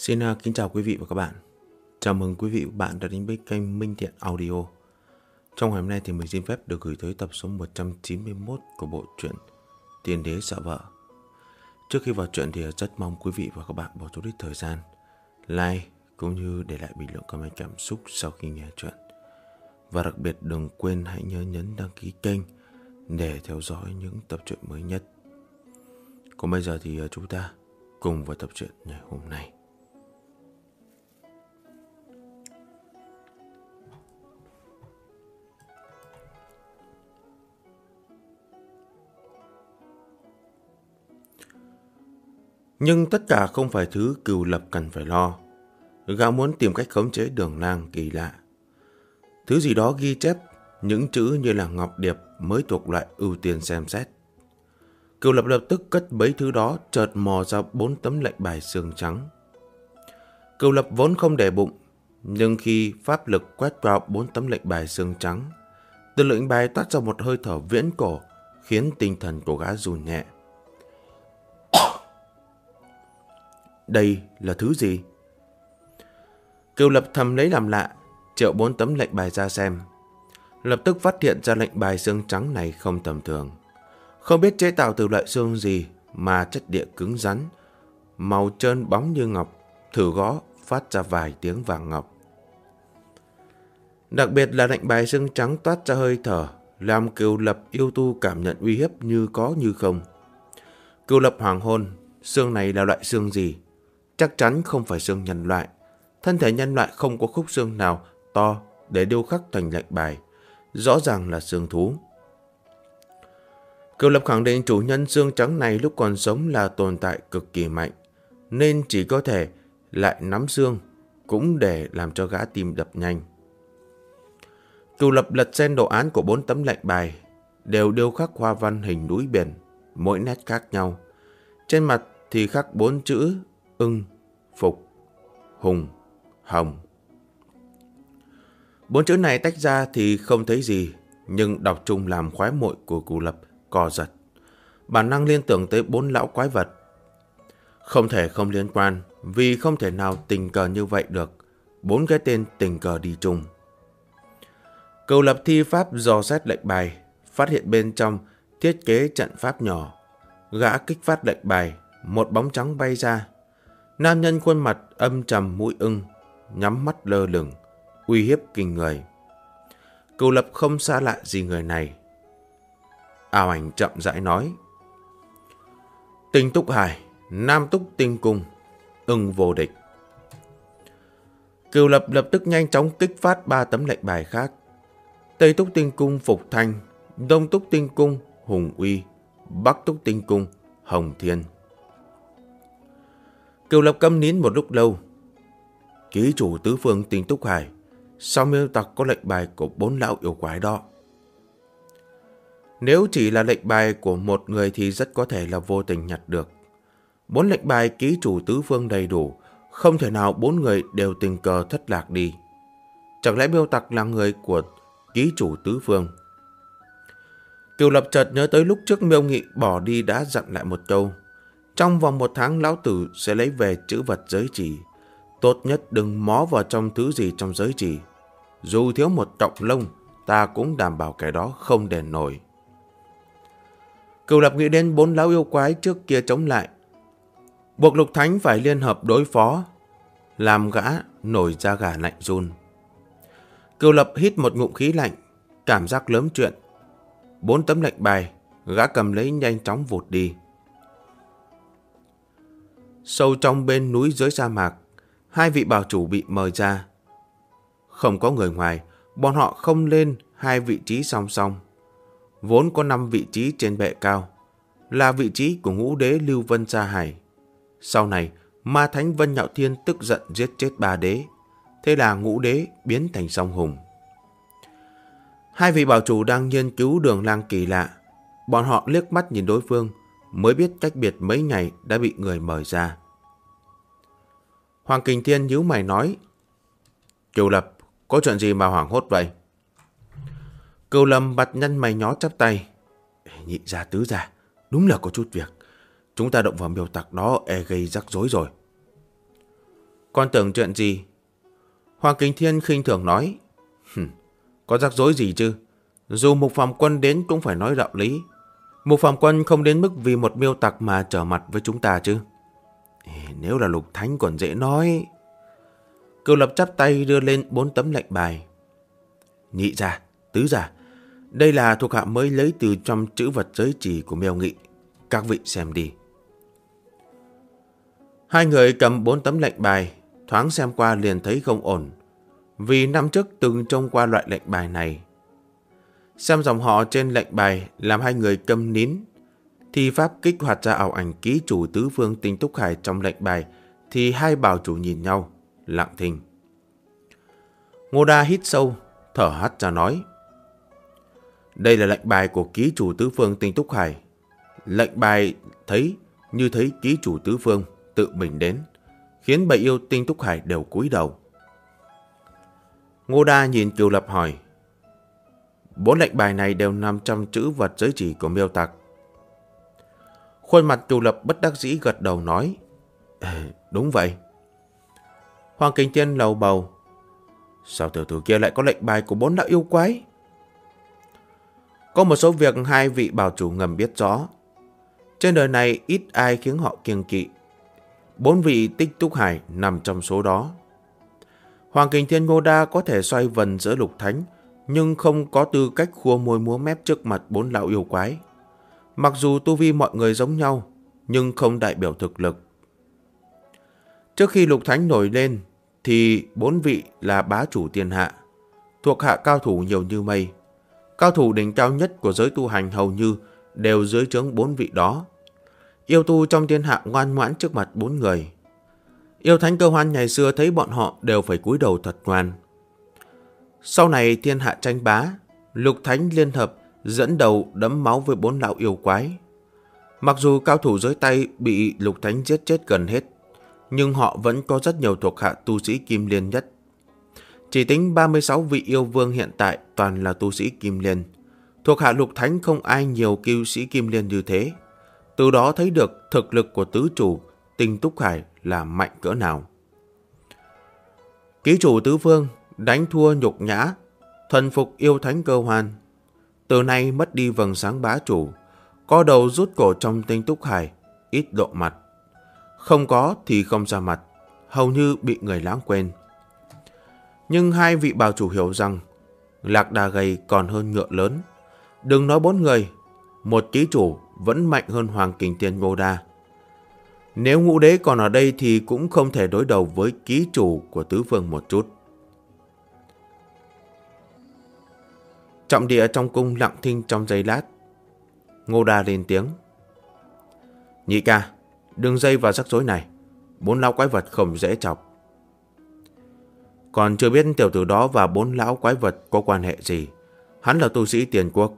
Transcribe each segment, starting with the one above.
Kính chào quý vị và các bạn. Chào mừng quý vị và các bạn đã đến với kênh Minh Thiện Audio. Trong ngày hôm nay thì mình xin phép được gửi tới tập số 191 của bộ truyện Tiên Đế Sợ Vợ. Trước khi vào truyện thì rất mong quý vị và các bạn bỏ chút ít thời gian like cũng như để lại bình luận comment cảm xúc sau khi nghe truyện. Và đặc biệt đừng quên hãy nhớ nhấn đăng ký kênh để theo dõi những tập truyện mới nhất. Còn bây giờ thì chúng ta cùng vào tập truyện ngày hôm nay. Nhưng tất cả không phải thứ Cừu Lập cần phải lo. Gã muốn tìm cách khống chế Đường Lang kỳ lạ. Thứ gì đó ghi chép những chữ như là ngọc điệp mới thuộc loại ưu tiên xem xét. Cừu Lập lập tức cất mấy thứ đó, chợt mò ra 4 tấm lệnh bài xương trắng. Cừu Lập vốn không để bụng, nhưng khi pháp lực quét vào 4 tấm lệnh bài xương trắng, từ lệnh bài toát ra một hơi thở viễn cổ, khiến tinh thần của gã run nhẹ. Đây là thứ gì? Cừu Lập thầm lấy làm lạ, triệu 4 tấm lệnh bài ra xem. Lập tức phát hiện ra lệnh bài xương trắng này không tầm thường. Không biết chế tạo từ loại xương gì mà chất địa cứng rắn, màu trơn bóng như ngọc, thử gõ phát ra vài tiếng vàng ngọc. Đặc biệt là lệnh bài xương trắng toát ra hơi thở, làm Cừu Lập yêu tu cảm nhận uy hiếp như có như không. Cừu Lập hoàng hôn, xương này là loại xương gì? Chắc chắn không phải xương nhân loại. Thân thể nhân loại không có khúc xương nào to để điêu khắc thành lệnh bài. Rõ ràng là xương thú. Cừu Lập khẳng định chủ nhân xương trắng này lúc còn sống là tồn tại cực kỳ mạnh, nên chỉ có thể lại nắm xương cũng để làm cho gã tim đập nhanh. Cừu Lập lật xem đồ án của 4 tấm lệnh bài, đều điêu khắc hoa văn hình núi biển, mỗi nét khác nhau. Trên mặt thì khắc 4 chữ ưng, phục, hùng, hồng. 4 chữ này tách ra thì không thấy gì, nhưng đọc chung làm khóe môi của Cừu Lập co giật. Bản năng liên tưởng tới 4 lão quái vật. Không thể không liên quan, vì không thể nào tình cờ như vậy được. 4 cái tên tình cờ đi chung. Cừu Lập thi pháp dò xét lệnh bài, phát hiện bên trong thiết kế trận pháp nhỏ. Gã kích phát lệnh bài, một bóng trắng bay ra. Nam nhân khuôn mặt âm trầm mũi ưng, nhắm mắt lơ lửng, uy hiếp kinh người. Cừu Lập không xa lạ gì người này. Ảo Ảnh chậm rãi nói: Tinh Túc Hải, Nam Túc Tinh Cung, ưng vô địch. Cừu Lập lập tức nhanh chóng kích phát 3 tấm lệnh bài khác. Tây Túc Tinh Cung Phục Thanh, Đông Túc Tinh Cung Hùng Uy, Bắc Túc Tinh Cung Hồng Thiên. Cừu Lập câm nín một lúc lâu. Ký chủ tứ phương Tinh Túc Hải, sau miêu tặc có lệnh bài của 4 lão yêu quái đó. Nếu chỉ là lệnh bài của một người thì rất có thể là vô tình nhặt được. 4 lệnh bài ký chủ tứ phương đầy đủ, không thể nào 4 người đều tình cờ thất lạc đi. Chẳng lẽ miêu tặc là người của ký chủ tứ phương? Cừu Lập chợt nhớ tới lúc trước Miêu Nghị bỏ đi đã dặn lại một câu: trong vòng 1 tháng lão tử sẽ lấy về chữ vật giới chỉ. Tốt nhất đừng mó vào trong thứ gì trong giới chỉ. Dù thiếu một cọng lông, ta cũng đảm bảo cái đó không đền nổi. Cừu Lập nghĩ đến 4 lão yêu quái trước kia chống lại, buộc Lục Thánh phải liên hợp đối phó, làm gã nổi da gà lạnh run. Cừu Lập hít một ngụm khí lạnh, cảm giác lớn chuyện. 4 tấm lệnh bài, gã cầm lấy nhanh chóng vụt đi. Sâu trong bên núi dưới sa mạc, 2 vị bảo chủ bị mời ra. Không có người ngoài, bọn họ không lên 2 vị trí song song. Vốn có 5 vị trí trên bệ cao, là vị trí của ngũ đế Lưu Vân Sa Hải. Sau này, ma thánh Vân Nhạo Thiên tức giận giết chết 3 đế, thế là ngũ đế biến thành song hùng. 2 vị bảo chủ đang nghiên cứu Đường Lang kỳ lạ. Bọn họ liếc mắt nhìn đối phương, mới biết cách biệt mấy ngày đã bị người mời ra. Hoàng Kình Thiên nhíu mày nói: Cừu Lập, có chuyện gì mà hoảng hốt vậy? Cừu Lập mặt nhăn mày nhó chắp tay: Nhị gia tứ gia, đúng là có chút việc. Chúng ta động vào miêu tặc đó gây rắc rối rồi. Con tưởng chuyện gì? Hoàng Kính Thiên khinh thường nói. Có rắc rối gì chứ? Dù Mục Phạm Quân đến cũng phải nói đạo lý. Mục Phạm Quân không đến mức vì một miêu tặc mà trở mặt với chúng ta chứ. Nếu là Lục Thánh còn dễ nói. Cửu Lập chắp tay đưa lên 4 tấm lệnh bài. Nhị gia, tứ gia, đây là thuộc hạ mới lấy từ trong chữ vật giới chỉ của Miêu Nghị. Các vị xem đi. Hai người cầm 4 tấm lệnh bài, thoáng xem qua liền thấy không ổn. Vì năm trước từng trông qua loại lệnh bài này. Xem dòng họ trên lệnh bài làm hai người câm nín. Thi pháp kích hoạt ra ảo ảnh ký chủ tứ phương Tinh Túc Hải trong lệnh bài thì hai bảo chủ nhìn nhau, lặng thinh. Ngô Đa hít sâu, thở hắt ra nói. Đây là lệnh bài của ký chủ tứ phương Tinh Túc Hải. Lệnh bài thấy như thấy ký chủ tứ phương tự mình đến, khiến bầy yêu Tinh Túc Hải đều cúi đầu. Ngô Đa nhìn Cửu Lập hỏi. 4 lệnh bài này đều nằm trong chữ vật giới chỉ của miêu tặc. Khuôn mặt Cửu Lập bất đắc dĩ gật đầu nói. Đúng vậy. Hoàng Kính Thiên lầu bầu. Sao tiểu tử kia lại có lệnh bài của 4 đạo yêu quái? Có một số việc hai vị bảo chủ ngầm biết rõ. Trên đời này ít ai khiến họ kiêng kỵ. 4 vị Tích Túc Hải nằm trong số đó. Hoàng Kính Thiên Ngô Đa có thể xoay vần giữa Lục Thánh, nhưng không có tư cách khua môi múa mép trước mặt 4 lão yêu quái. Mặc dù tu vi mọi người giống nhau, nhưng không đại biểu thực lực. Trước khi Lục Thánh nổi lên, thì 4 vị là bá chủ thiên hạ, thuộc hạ cao thủ nhiều như mây. Cao thủ đỉnh cao nhất của giới tu hành hầu như đều dưới trướng 4 vị đó. Yêu tu trong thiên hạ ngoan ngoãn trước mặt 4 người. Yêu Thánh Cơ Hoan ngày xưa thấy bọn họ đều phải cúi đầu thật ngoan. Sau này thiên hạ tranh bá, Lục Thánh liên hợp dẫn đầu đấm máu với 4 lão yêu quái. Mặc dù cao thủ dưới tay bị Lục Thánh giết chết gần hết, nhưng họ vẫn có rất nhiều thuộc hạ tu sĩ Kim Liên nhất. Chỉ tính 36 vị yêu vương hiện tại toàn là tu sĩ Kim Liên. Thuộc hạ Lục Thánh không ai nhiều kiêu sĩ Kim Liên như thế. Từ đó thấy được thực lực của tứ chủ Tinh Túc Hải là mạnh cỡ nào. Ký chủ tứ phương đánh thua nhục nhã, thuần phục yêu Thánh Cơ Hoan. Từ nay mất đi vầng sáng bá chủ, có đầu rút cổ trong Tinh Túc Hải, ít lộ mặt. Không có thì không ra mặt, hầu như bị người lãng quên. Nhưng hai vị bảo chủ hiểu rằng lạc đà gầy còn hơn ngựa lớn. Đừng nói 4 người, một ký chủ vẫn mạnh hơn Hoàng Kính Thiên Ngô Đa. Nếu Ngũ Đế còn ở đây thì cũng không thể đối đầu với ký chủ của tứ phương một chút. Trọng địa trong cung lặng thinh trong giây lát. Ngô Đa lên tiếng. Nhị ca, đừng dây vào rắc rối này. 4 lão quái vật không dễ chọc. Còn chưa biết tiểu tử đó và 4 lão quái vật có quan hệ gì. Hắn là tu sĩ Tiền Quốc.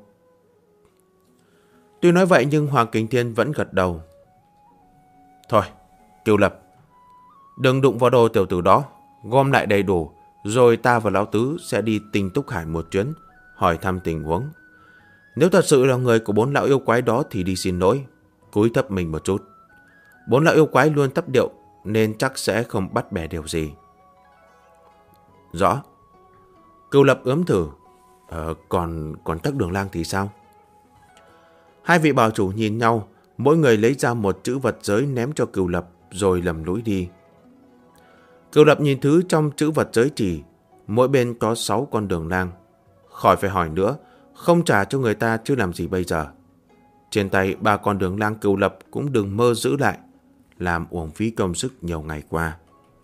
Tuy nói vậy nhưng Hoàng Kính Thiên vẫn gật đầu. Thôi, Cửu Lập, đừng đụng vào đồ tiểu tử đó. Gom lại đầy đủ, rồi ta và lão tứ sẽ đi Tinh Túc Hải một chuyến, hỏi thăm tình huống. Nếu thật sự là người của 4 lão yêu quái đó thì đi xin lỗi, cúi thấp mình một chút. 4 lão yêu quái luôn thấp điệu nên chắc sẽ không bắt bẻ điều gì. Rõ. Cửu Lập ướm thử. Còn Tắc Đường Lang thì sao? Hai vị bảo chủ nhìn nhau, mỗi người lấy ra một chữ vật giới ném cho Cửu Lập rồi lầm lũi đi. Cửu Lập nhìn thứ trong chữ vật giới chỉ, mỗi bên có 6 con đường lang. Khỏi phải hỏi nữa, không trả cho người ta chứ làm gì bây giờ. Trên tay 3 con đường lang Cửu Lập cũng đừng mơ giữ lại, làm uổng phí công sức nhiều ngày qua.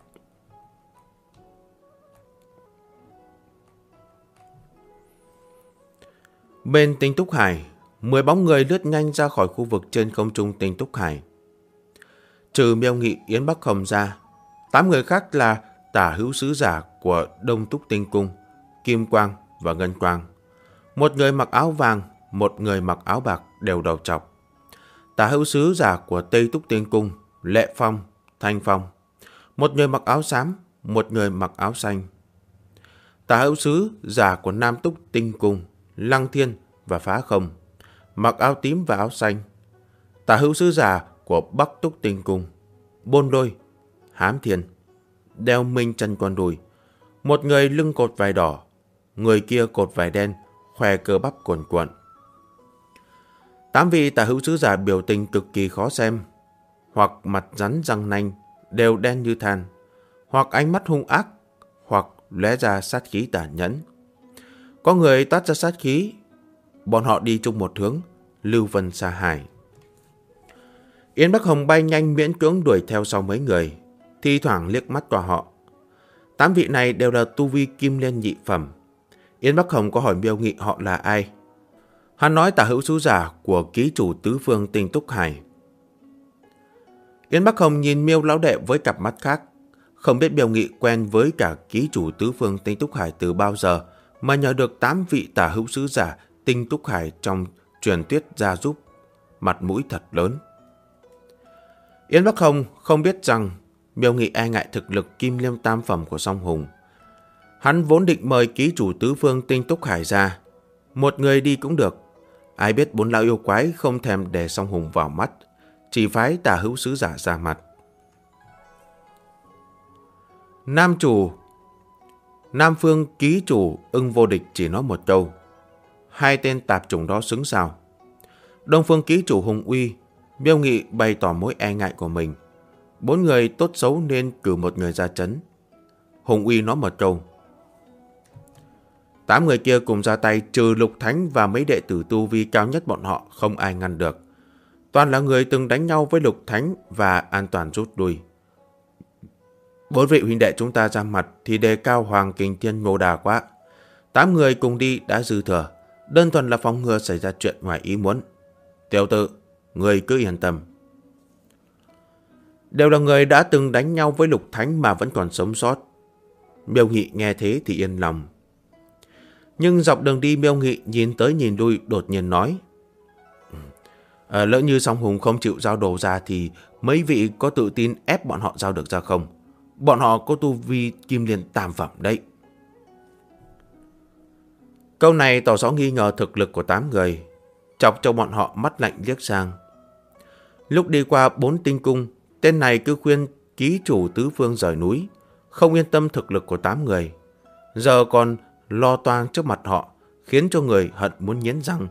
Bên Tinh Túc Hải, 10 bóng người lướt nhanh ra khỏi khu vực trên không trung Tinh Túc Hải. Trừ Miêu Nghị, Yến Bắc Hồng ra, 8 người khác là tả hữu sứ giả của Đông Túc Tinh Cung, Kim Quang và Ngân Quang. Một người mặc áo vàng, một người mặc áo bạc đều đầu trọc. Tả hữu sứ giả của Tây Túc Tinh Cung, Lệ Phong, Thanh Phong. Một người mặc áo xám, một người mặc áo xanh. Tả hữu sứ giả của Nam Túc Tinh Cung, Lăng Thiên và Phá Không, mặc áo tím và áo xanh. Tả hữu sứ giả của Bắc Túc Tinh Cung, Bôn Lôi, Hám Thiên. đeo minh chân quần đùi. Một người lưng cột vải đỏ, người kia cột vải đen, khoe cơ bắp cuồn cuộn. 8 vị tả hữu sứ giả biểu tình cực kỳ khó xem, hoặc mặt rắn răng nanh, đều đen như than, hoặc ánh mắt hung ác, hoặc lóe ra sát khí tàn nhẫn. Có người toát ra sát khí, bọn họ đi chung một hướng, lưu vân xa hải. Yến Bắc Hồng bay nhanh miễn cưỡng đuổi theo sau mấy người, thi thoảng liếc mắt qua họ. 8 vị này đều là tu vi kim liên nhị phẩm. Yến Bắc Hồng có hỏi Miêu Nghị họ là ai. Hắn nói tả hữu sứ giả của ký chủ tứ phương Tinh Túc Hải. Yến Bắc Hồng nhìn Miêu lão đệ với cặp mắt khác, không biết Miêu Nghị quen với cả ký chủ tứ phương Tinh Túc Hải từ bao giờ mà nhờ được 8 vị tả hữu sứ giả Tinh Túc Hải trong truyền thuyết ra giúp, mặt mũi thật lớn. Yến Bắc Hồng không biết rằng Miêu Nghị e ngại thực lực kim liêm tam phẩm của Song Hùng. Hắn vốn định mời ký chủ tứ phương Tinh Túc Hải ra, một người đi cũng được. Ai biết 4 lão yêu quái không thèm để Song Hùng vào mắt, chỉ phái tả hữu sứ giả ra mặt. Nam phương ký chủ Ưng Vô Địch chỉ nói một câu. Hai tên tạp chủng đó xứng sao? Đông phương ký chủ Hùng Uy, Miêu Nghị bày tỏ mối e ngại của mình. 4 người tốt xấu nên cử một người ra trấn. Hùng Uy nói một câu. 8 người kia cùng ra tay, trừ Lục Thánh và mấy đệ tử tu vi cao nhất bọn họ không ai ngăn được. Toàn là người từng đánh nhau với Lục Thánh và an toàn rút lui. 4 vị huynh đệ chúng ta ra mặt thì đề cao Hoàng Kình Thiên ngô đà quá. 8 người cùng đi đã dư thừa, đơn thuần là phòng ngừa xảy ra chuyện ngoài ý muốn. Tiểu tử, người cứ yên tâm. Đều là người đã từng đánh nhau với Lục Thánh mà vẫn còn sống sót. Miêu Nghị nghe thế thì yên lòng. Nhưng dọc đường đi Miêu Nghị nhìn tới nhìn lui đột nhiên nói. Lỡ như Song Hùng không chịu giao đồ ra thì mấy vị có tự tin ép bọn họ giao được ra không? Bọn họ có tu vi kim liên tam phẩm đấy. Câu này tỏ rõ nghi ngờ thực lực của 8 người, chọc cho bọn họ mắt lạnh liếc sang. Lúc đi qua 4 tinh cung, tên này cứ khuyên ký chủ tứ phương rời núi, không yên tâm thực lực của 8 người. Giờ còn lo toang trước mặt họ, khiến cho người hận muốn nghiến răng.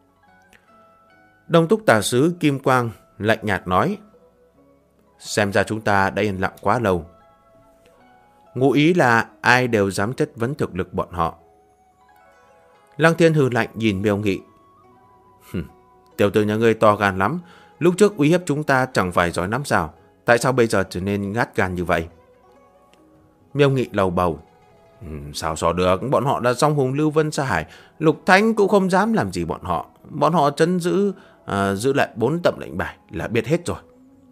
Đông Túc Tả Sứ Kim Quang lạnh nhạt nói. Xem ra chúng ta đã yên lặng quá lâu. Ngụ ý là ai đều dám chất vấn thực lực bọn họ. Lăng Thiên hừ lạnh nhìn Miêu Nghị. Tiểu tử nhà ngươi to gan lắm. Lúc trước uy hiếp chúng ta chẳng phải giỏi lắm sao? Tại sao bây giờ trở nên ngát gan như vậy? Miêu Nghị lầu bầu. Sao so được? Bọn họ là Song Hùng Lưu Vân Sa Hải. Lục Thánh cũng không dám làm gì bọn họ. Bọn họ trấn giữ lại 4 tấm lệnh bài là biết hết rồi.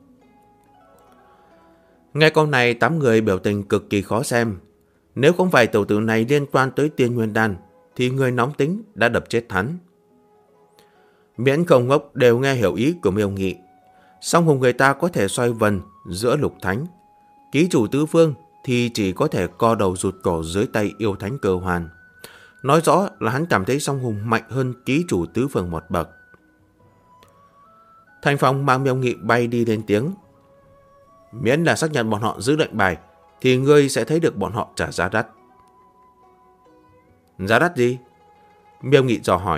Nghe câu này 8 người biểu tình cực kỳ khó xem. Nếu không phải tiểu tử này liên quan tới Tiên Nguyên Đan thì người nóng tính đã đập chết hắn. Miễn không ngốc đều nghe hiểu ý của Miêu Nghị. Song Hùng người ta có thể xoay vần giữa Lục Thánh. Ký chủ tứ phương thì chỉ có thể co đầu rụt cổ dưới tay yêu thánh Cơ Hoàn. Nói rõ là hắn cảm thấy Song Hùng mạnh hơn ký chủ tứ phương một bậc. Thành Phong mang Miêu Nghị bay đi lên tiếng. Miễn là xác nhận bọn họ giữ lệnh bài thì ngươi sẽ thấy được bọn họ trả giá đắt. Giá đắt gì? Miêu Nghị dò hỏi.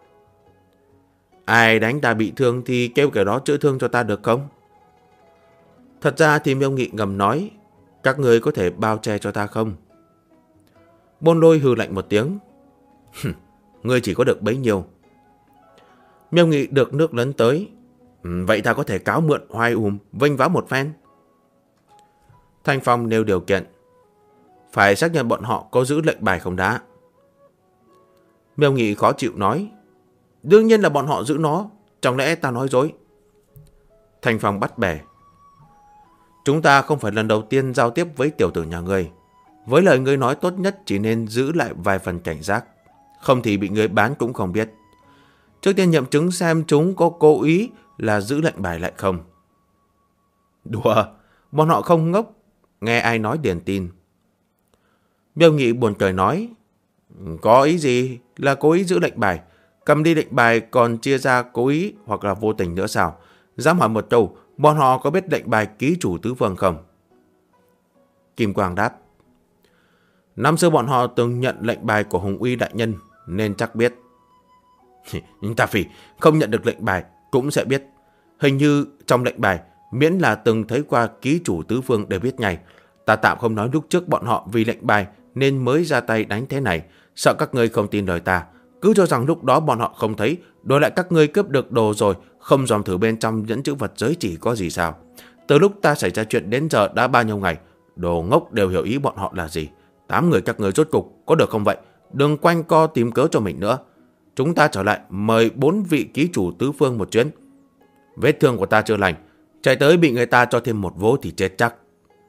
Ai đánh ta bị thương thì kêu kẻ đó chữa thương cho ta được không? Thật ra thì Miêu Nghị ngầm nói. Các người có thể bao che cho ta không? Bôn Lôi hừ lạnh một tiếng. Ngươi chỉ có được bấy nhiêu. Miêu Nghị được nước lấn tới. Vậy ta có thể cáo mượn hoài vênh váo một phen. Thanh Phong nêu điều kiện. Phải xác nhận bọn họ có giữ lệnh bài không đã. Miêu Nghị khó chịu nói. Đương nhiên là bọn họ giữ nó. Chẳng lẽ ta nói dối? Thanh Phong bắt bẻ. Chúng ta không phải lần đầu tiên giao tiếp với tiểu tử nhà ngươi. Với lời ngươi nói tốt nhất chỉ nên giữ lại vài phần cảnh giác. Không thì bị ngươi bán cũng không biết. Trước tiên nhậm chứng xem chúng có cố ý là giữ lệnh bài lại không. Đùa, bọn họ không ngốc. Nghe ai nói điền tin. Miêu Nghị buồn cười nói. Có ý gì là cố ý giữ lệnh bài? Cầm đi lệnh bài còn chia ra cố ý hoặc là vô tình nữa sao? Dám hỏi một câu, bọn họ có biết lệnh bài ký chủ tứ phương không? Kim Quang đáp. Năm xưa bọn họ từng nhận lệnh bài của Hùng Uy đại nhân nên chắc biết. Ta phỉ, không nhận được lệnh bài cũng sẽ biết. Hình như trong lệnh bài, miễn là từng thấy qua ký chủ tứ phương đều biết ngay. Ta tạm không nói lúc trước bọn họ vì lệnh bài nên mới ra tay đánh thế này. Sợ các ngươi không tin lời ta, cứ cho rằng lúc đó bọn họ không thấy, đổi lại các ngươi cướp được đồ rồi, không dòm thử bên trong nhẫn chữ vật giới chỉ có gì sao. Từ lúc ta xảy ra chuyện đến giờ đã bao nhiêu ngày, đồ ngốc đều hiểu ý bọn họ là gì. 8 người các ngươi rốt cục có được không vậy? Đừng quanh co tìm cớ cho mình nữa. Chúng ta trở lại mời 4 vị ký chủ tứ phương một chuyến. Vết thương của ta chưa lành, chạy tới bị người ta cho thêm một vố thì chết chắc.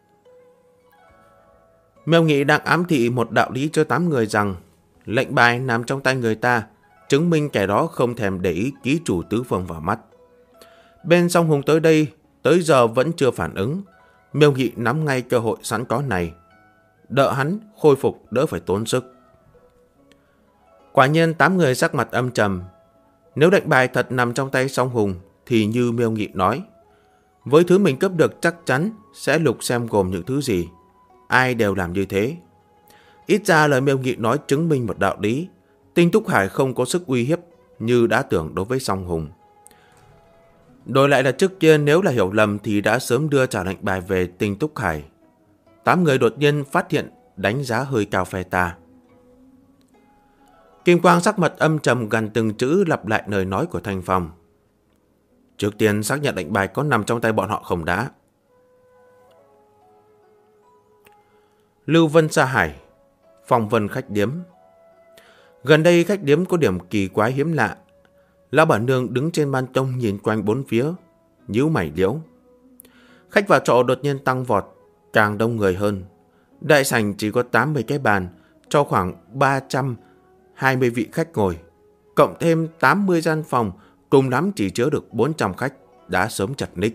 Miêu Nghị đang ám thị một đạo lý cho 8 người rằng lệnh bài nằm trong tay người ta, chứng minh kẻ đó không thèm để ý ký chủ tứ phương vào mắt. Bên Song Hùng tới đây, tới giờ vẫn chưa phản ứng. Miêu Nghị nắm ngay cơ hội sẵn có này, đỡ hắn khôi phục đỡ phải tốn sức. Quả nhiên 8 người sắc mặt âm trầm. Nếu lệnh bài thật nằm trong tay Song Hùng thì như Miêu Nghị nói, với thứ mình cướp được chắc chắn sẽ lục xem gồm những thứ gì. Ai đều làm như thế. Ít ra lời Miêu Nghị nói chứng minh một đạo lý. Tinh Túc Hải không có sức uy hiếp như đã tưởng đối với Song Hùng. Đổi lại là trước kia nếu là hiểu lầm thì đã sớm đưa trả lệnh bài về Tinh Túc Hải. 8 người đột nhiên phát hiện đánh giá hơi cao phe ta. Kim Quang sắc mặt âm trầm gần từng chữ lặp lại lời nói của Thanh Phong. Trước tiên xác nhận lệnh bài có nằm trong tay bọn họ không đã. Lưu Vân Sa Hải, Phong Vân khách điếm. Gần đây khách điếm có điểm kỳ quái hiếm lạ. Lão bản nương đứng trên ban công nhìn quanh bốn phía, nhíu mày liễu. Khách vào trọ đột nhiên tăng vọt, càng đông người hơn. Đại sảnh chỉ có 80 cái bàn, cho khoảng 320 vị khách ngồi. Cộng thêm 80 gian phòng, cùng lắm chỉ chứa được 400 khách, đã sớm chật ních.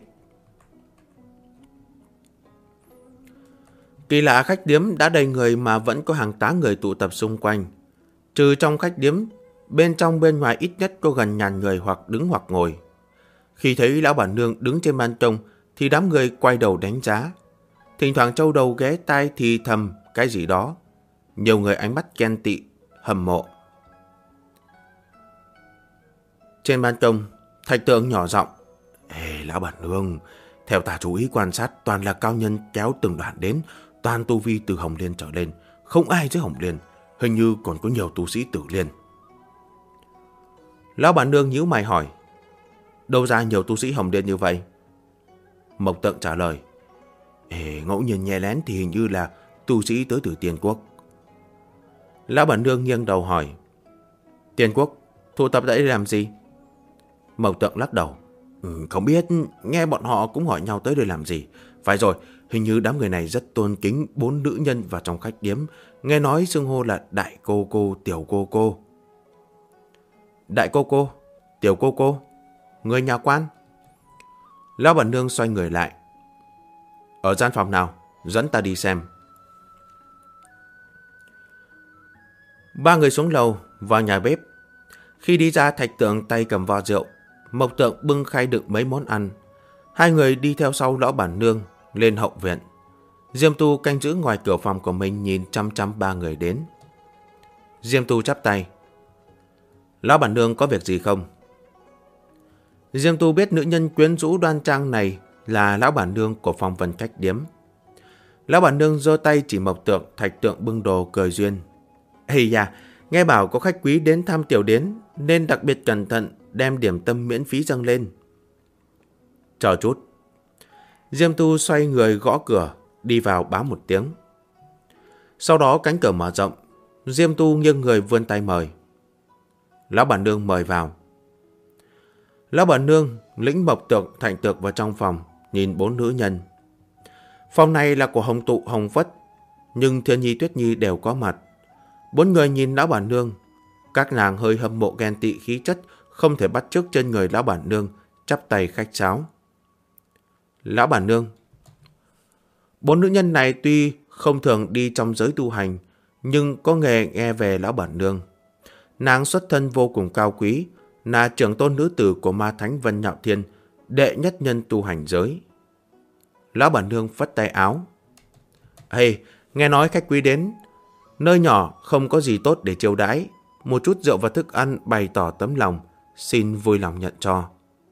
Kỳ lạ khách điếm đã đầy người mà vẫn có hàng tá người tụ tập xung quanh. Trừ trong khách điếm, bên trong bên ngoài ít nhất có gần ngàn người hoặc đứng hoặc ngồi. Khi thấy lão bản nương đứng trên ban công thì đám người quay đầu đánh giá. Thỉnh thoảng châu đầu ghé tai thì thầm cái gì đó. Nhiều người ánh mắt ghen tị, hâm mộ. Trên ban công, Thạch Tượng nhỏ giọng: Ê lão bản nương, theo ta chú ý quan sát toàn là cao nhân kéo từng đoàn đến, toàn tu vi từ Hồng Liên trở lên, không ai dưới Hồng Liên, hình như còn có nhiều tu sĩ Tử Liên. Lão bản nương nhíu mày hỏi: Đâu ra nhiều tu sĩ Hồng Liên như vậy? Mộc Tượng trả lời: ngẫu nhiên nhẹ lén thì hình như là tu sĩ tới từ Tiên Quốc. Lão bản nương nghiêng đầu hỏi: Tiên Quốc tụ tập tại đây làm gì? Mộc Tượng lắc đầu: Không biết, nghe bọn họ cũng hỏi nhau tới đây làm gì. Phải rồi, hình như đám người này rất tôn kính 4 nữ nhân vào trong khách điếm, nghe nói xưng hô là đại cô cô, tiểu cô cô. Đại cô cô, tiểu cô cô, người nhà quan. Lão bản nương xoay người lại: Ở gian phòng nào, dẫn ta đi xem. 3 người xuống lầu, vào nhà bếp. Khi đi ra, Thạch Tượng tay cầm vò rượu, Mộc Tượng bưng khay đựng mấy món ăn. 2 người đi theo sau lão bản nương lên hậu viện. Diêm Tu canh giữ ngoài cửa phòng của mình nhìn chăm chăm 3 người đến. Diêm Tu chắp tay: Lão bản nương có việc gì không? Diêm Tu biết nữ nhân quyến rũ đoan trang này là lão bản nương của Phong Vân khách điếm. Lão bản nương giơ tay chỉ Mộc Tượng, Thạch Tượng bưng đồ cười duyên: Ây da, nghe bảo có khách quý đến thăm tiểu đến nên đặc biệt cẩn thận đem điểm tâm miễn phí dâng lên. Chờ chút. Diêm Tu xoay người gõ cửa, đi vào báo một tiếng. Sau đó cánh cửa mở rộng, Diêm Tu nghiêng người vươn tay mời. Lão bản nương mời vào. Lão bản nương lĩnh Mộc Tượng, Thạch Tượng vào trong phòng, nhìn 4 nữ nhân. Phòng này là của Hồng Tụ, Hồng Phất, nhưng Thiên Nhi, Tuyết Nhi đều có mặt. 4 người nhìn lão bản nương, các nàng hơi hâm mộ ghen tị khí chất, không thể bắt chước trên người lão bản nương, chắp tay khách sáo. Lão bản nương. 4 nữ nhân này tuy không thường đi trong giới tu hành, nhưng có nghề nghe về lão bản nương. Nàng xuất thân vô cùng cao quý, là trưởng tôn nữ tử của ma thánh Vân Nhạo Thiên, đệ nhất nhân tu hành giới. Lão bản nương phất tay áo: Hey, nghe nói khách quý đến. Nơi nhỏ không có gì tốt để chiêu đãi. Một chút rượu và thức ăn bày tỏ tấm lòng. Xin vui lòng nhận cho.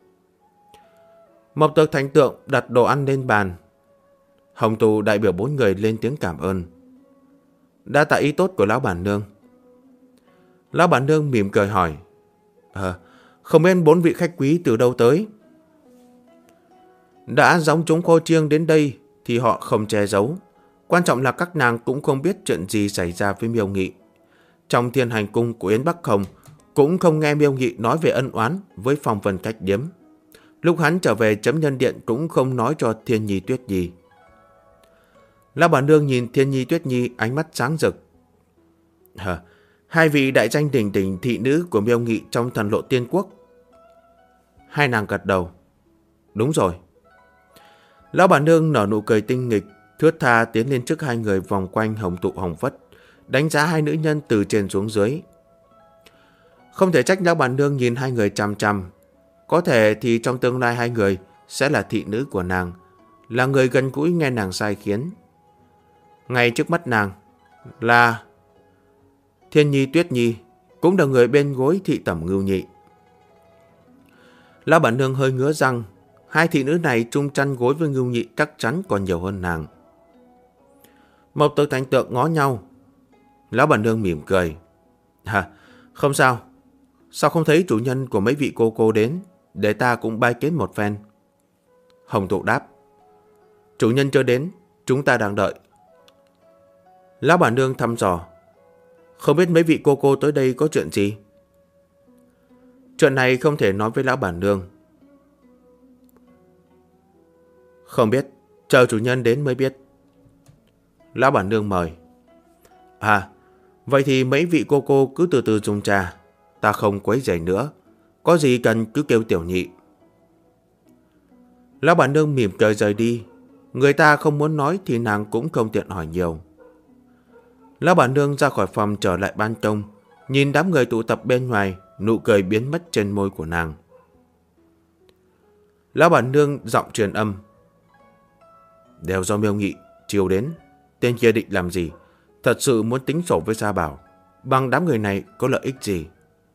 Mộc Tược Thành Tượng đặt đồ ăn lên bàn. Hồng Tù đại biểu 4 người lên tiếng cảm ơn. Đa tạ ý tốt của lão bản nương. Lão bản nương mỉm cười hỏi. Không biết 4 vị khách quý từ đâu tới? Đã gióng trống khô chiêng đến đây thì họ không che giấu. Quan trọng là các nàng cũng không biết chuyện gì xảy ra với Miêu Nghị. Trong Thiên Hành Cung của Yến Bắc Hồng cũng không nghe Miêu Nghị nói về ân oán với Phong Vân Khách Điếm. Lúc hắn trở về Chấm Nhân Điện cũng không nói cho Thiên Nhi Tuyết Nhi. Lão bản nương nhìn Thiên Nhi Tuyết Nhi ánh mắt sáng rực. Hai vị đại danh đỉnh đỉnh thị nữ của Miêu Nghị trong Thần Lộ Tiên Quốc. Hai nàng gật đầu. Đúng rồi. Lão bản nương nở nụ cười tinh nghịch, thướt tha tiến lên trước hai người vòng quanh Hồng Tụ Hồng Phất, đánh giá hai nữ nhân từ trên xuống dưới. Không thể trách lão bản nương nhìn hai người chằm chằm. Có thể thì trong tương lai hai người sẽ là thị nữ của nàng, là người gần gũi nghe nàng sai khiến. Ngay trước mắt nàng là Thiên Nhi Tuyết Nhi, cũng là người bên gối thị tẩm Ngưu Nhị. Lão bản nương hơi ngứa răng, hai thị nữ này chung chăn gối với Ngưu Nhị chắc chắn còn nhiều hơn nàng. Mộc Tược Thành Tượng ngó nhau. Lão bản nương mỉm cười. Không sao. Sao không thấy chủ nhân của mấy vị cô đến, để ta cũng bái kiến một phen? Hồng Tụ đáp. Chủ nhân chưa đến, chúng ta đang đợi. Lão bản nương thăm dò. Không biết mấy vị cô tới đây có chuyện gì? Chuyện này không thể nói với lão bản nương. Không biết, chờ chủ nhân đến mới biết. Lão bản nương mời. Vậy thì mấy vị cô cứ từ từ dùng trà, ta không quấy rầy nữa. Có gì cần cứ kêu tiểu nhị. Lão bản nương mỉm cười rời đi. Người ta không muốn nói thì nàng cũng không tiện hỏi nhiều. Lão bản nương ra khỏi phòng trở lại ban công, nhìn đám người tụ tập bên ngoài, nụ cười biến mất trên môi của nàng. Lão bản nương giọng truyền âm. Đều do Miêu Nghị chiều đến. Tên kia định làm gì? Thật sự muốn tính sổ với Gia Bảo. Bằng đám người này có lợi ích gì?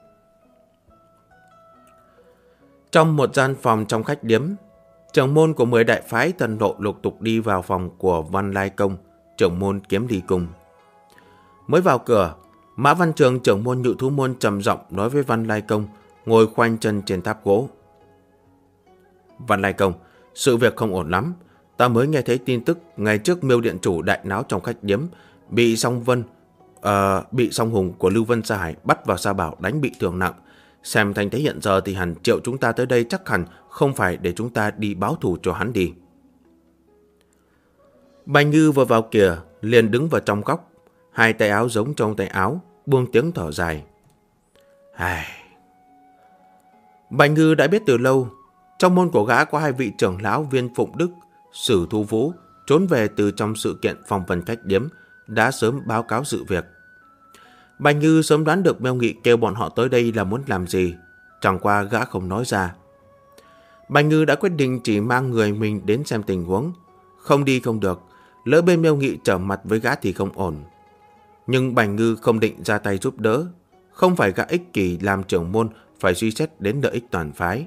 Trong một gian phòng trong khách điếm, trưởng môn của 10 đại phái Thần Lộ lục tục đi vào phòng của Văn Lai Công, trưởng môn Kiếm Ly Cung. Mới vào cửa, Mã Văn Trường, trưởng môn Nhự Thú Môn trầm giọng nói với Văn Lai Công, ngồi khoanh chân trên tháp gỗ. Văn Lai Công, sự việc không ổn lắm. Ta mới nghe thấy tin tức ngày trước Miêu Điện Chủ đại náo trong khách điếm, bị Song Hùng của Lưu Vân Sa Hải bắt vào Sa Bảo đánh bị thương nặng. Xem thành thế hiện giờ thì hẳn triệu chúng ta tới đây chắc hẳn không phải để chúng ta đi báo thù cho hắn đi. Bạch Ngư vừa vào kìa liền đứng vào trong góc, hai tay áo giống trong tay áo, buông tiếng thở dài. Bạch Ngư đã biết từ lâu, trong môn của gã có hai vị trưởng lão Viên Phụng Đức, Sử Thu Vũ trốn về từ trong sự kiện Phong Vân Khách Điếm, đã sớm báo cáo sự việc. Bạch Ngư sớm đoán được Miêu Nghị kêu bọn họ tới đây là muốn làm gì, chẳng qua gã không nói ra. Bạch Ngư đã quyết định chỉ mang người mình đến xem tình huống, không đi không được, lỡ bên Miêu Nghị trở mặt với gã thì không ổn. Nhưng Bạch Ngư không định ra tay giúp đỡ, không phải gã ích kỷ làm trưởng môn phải suy xét đến lợi ích toàn phái.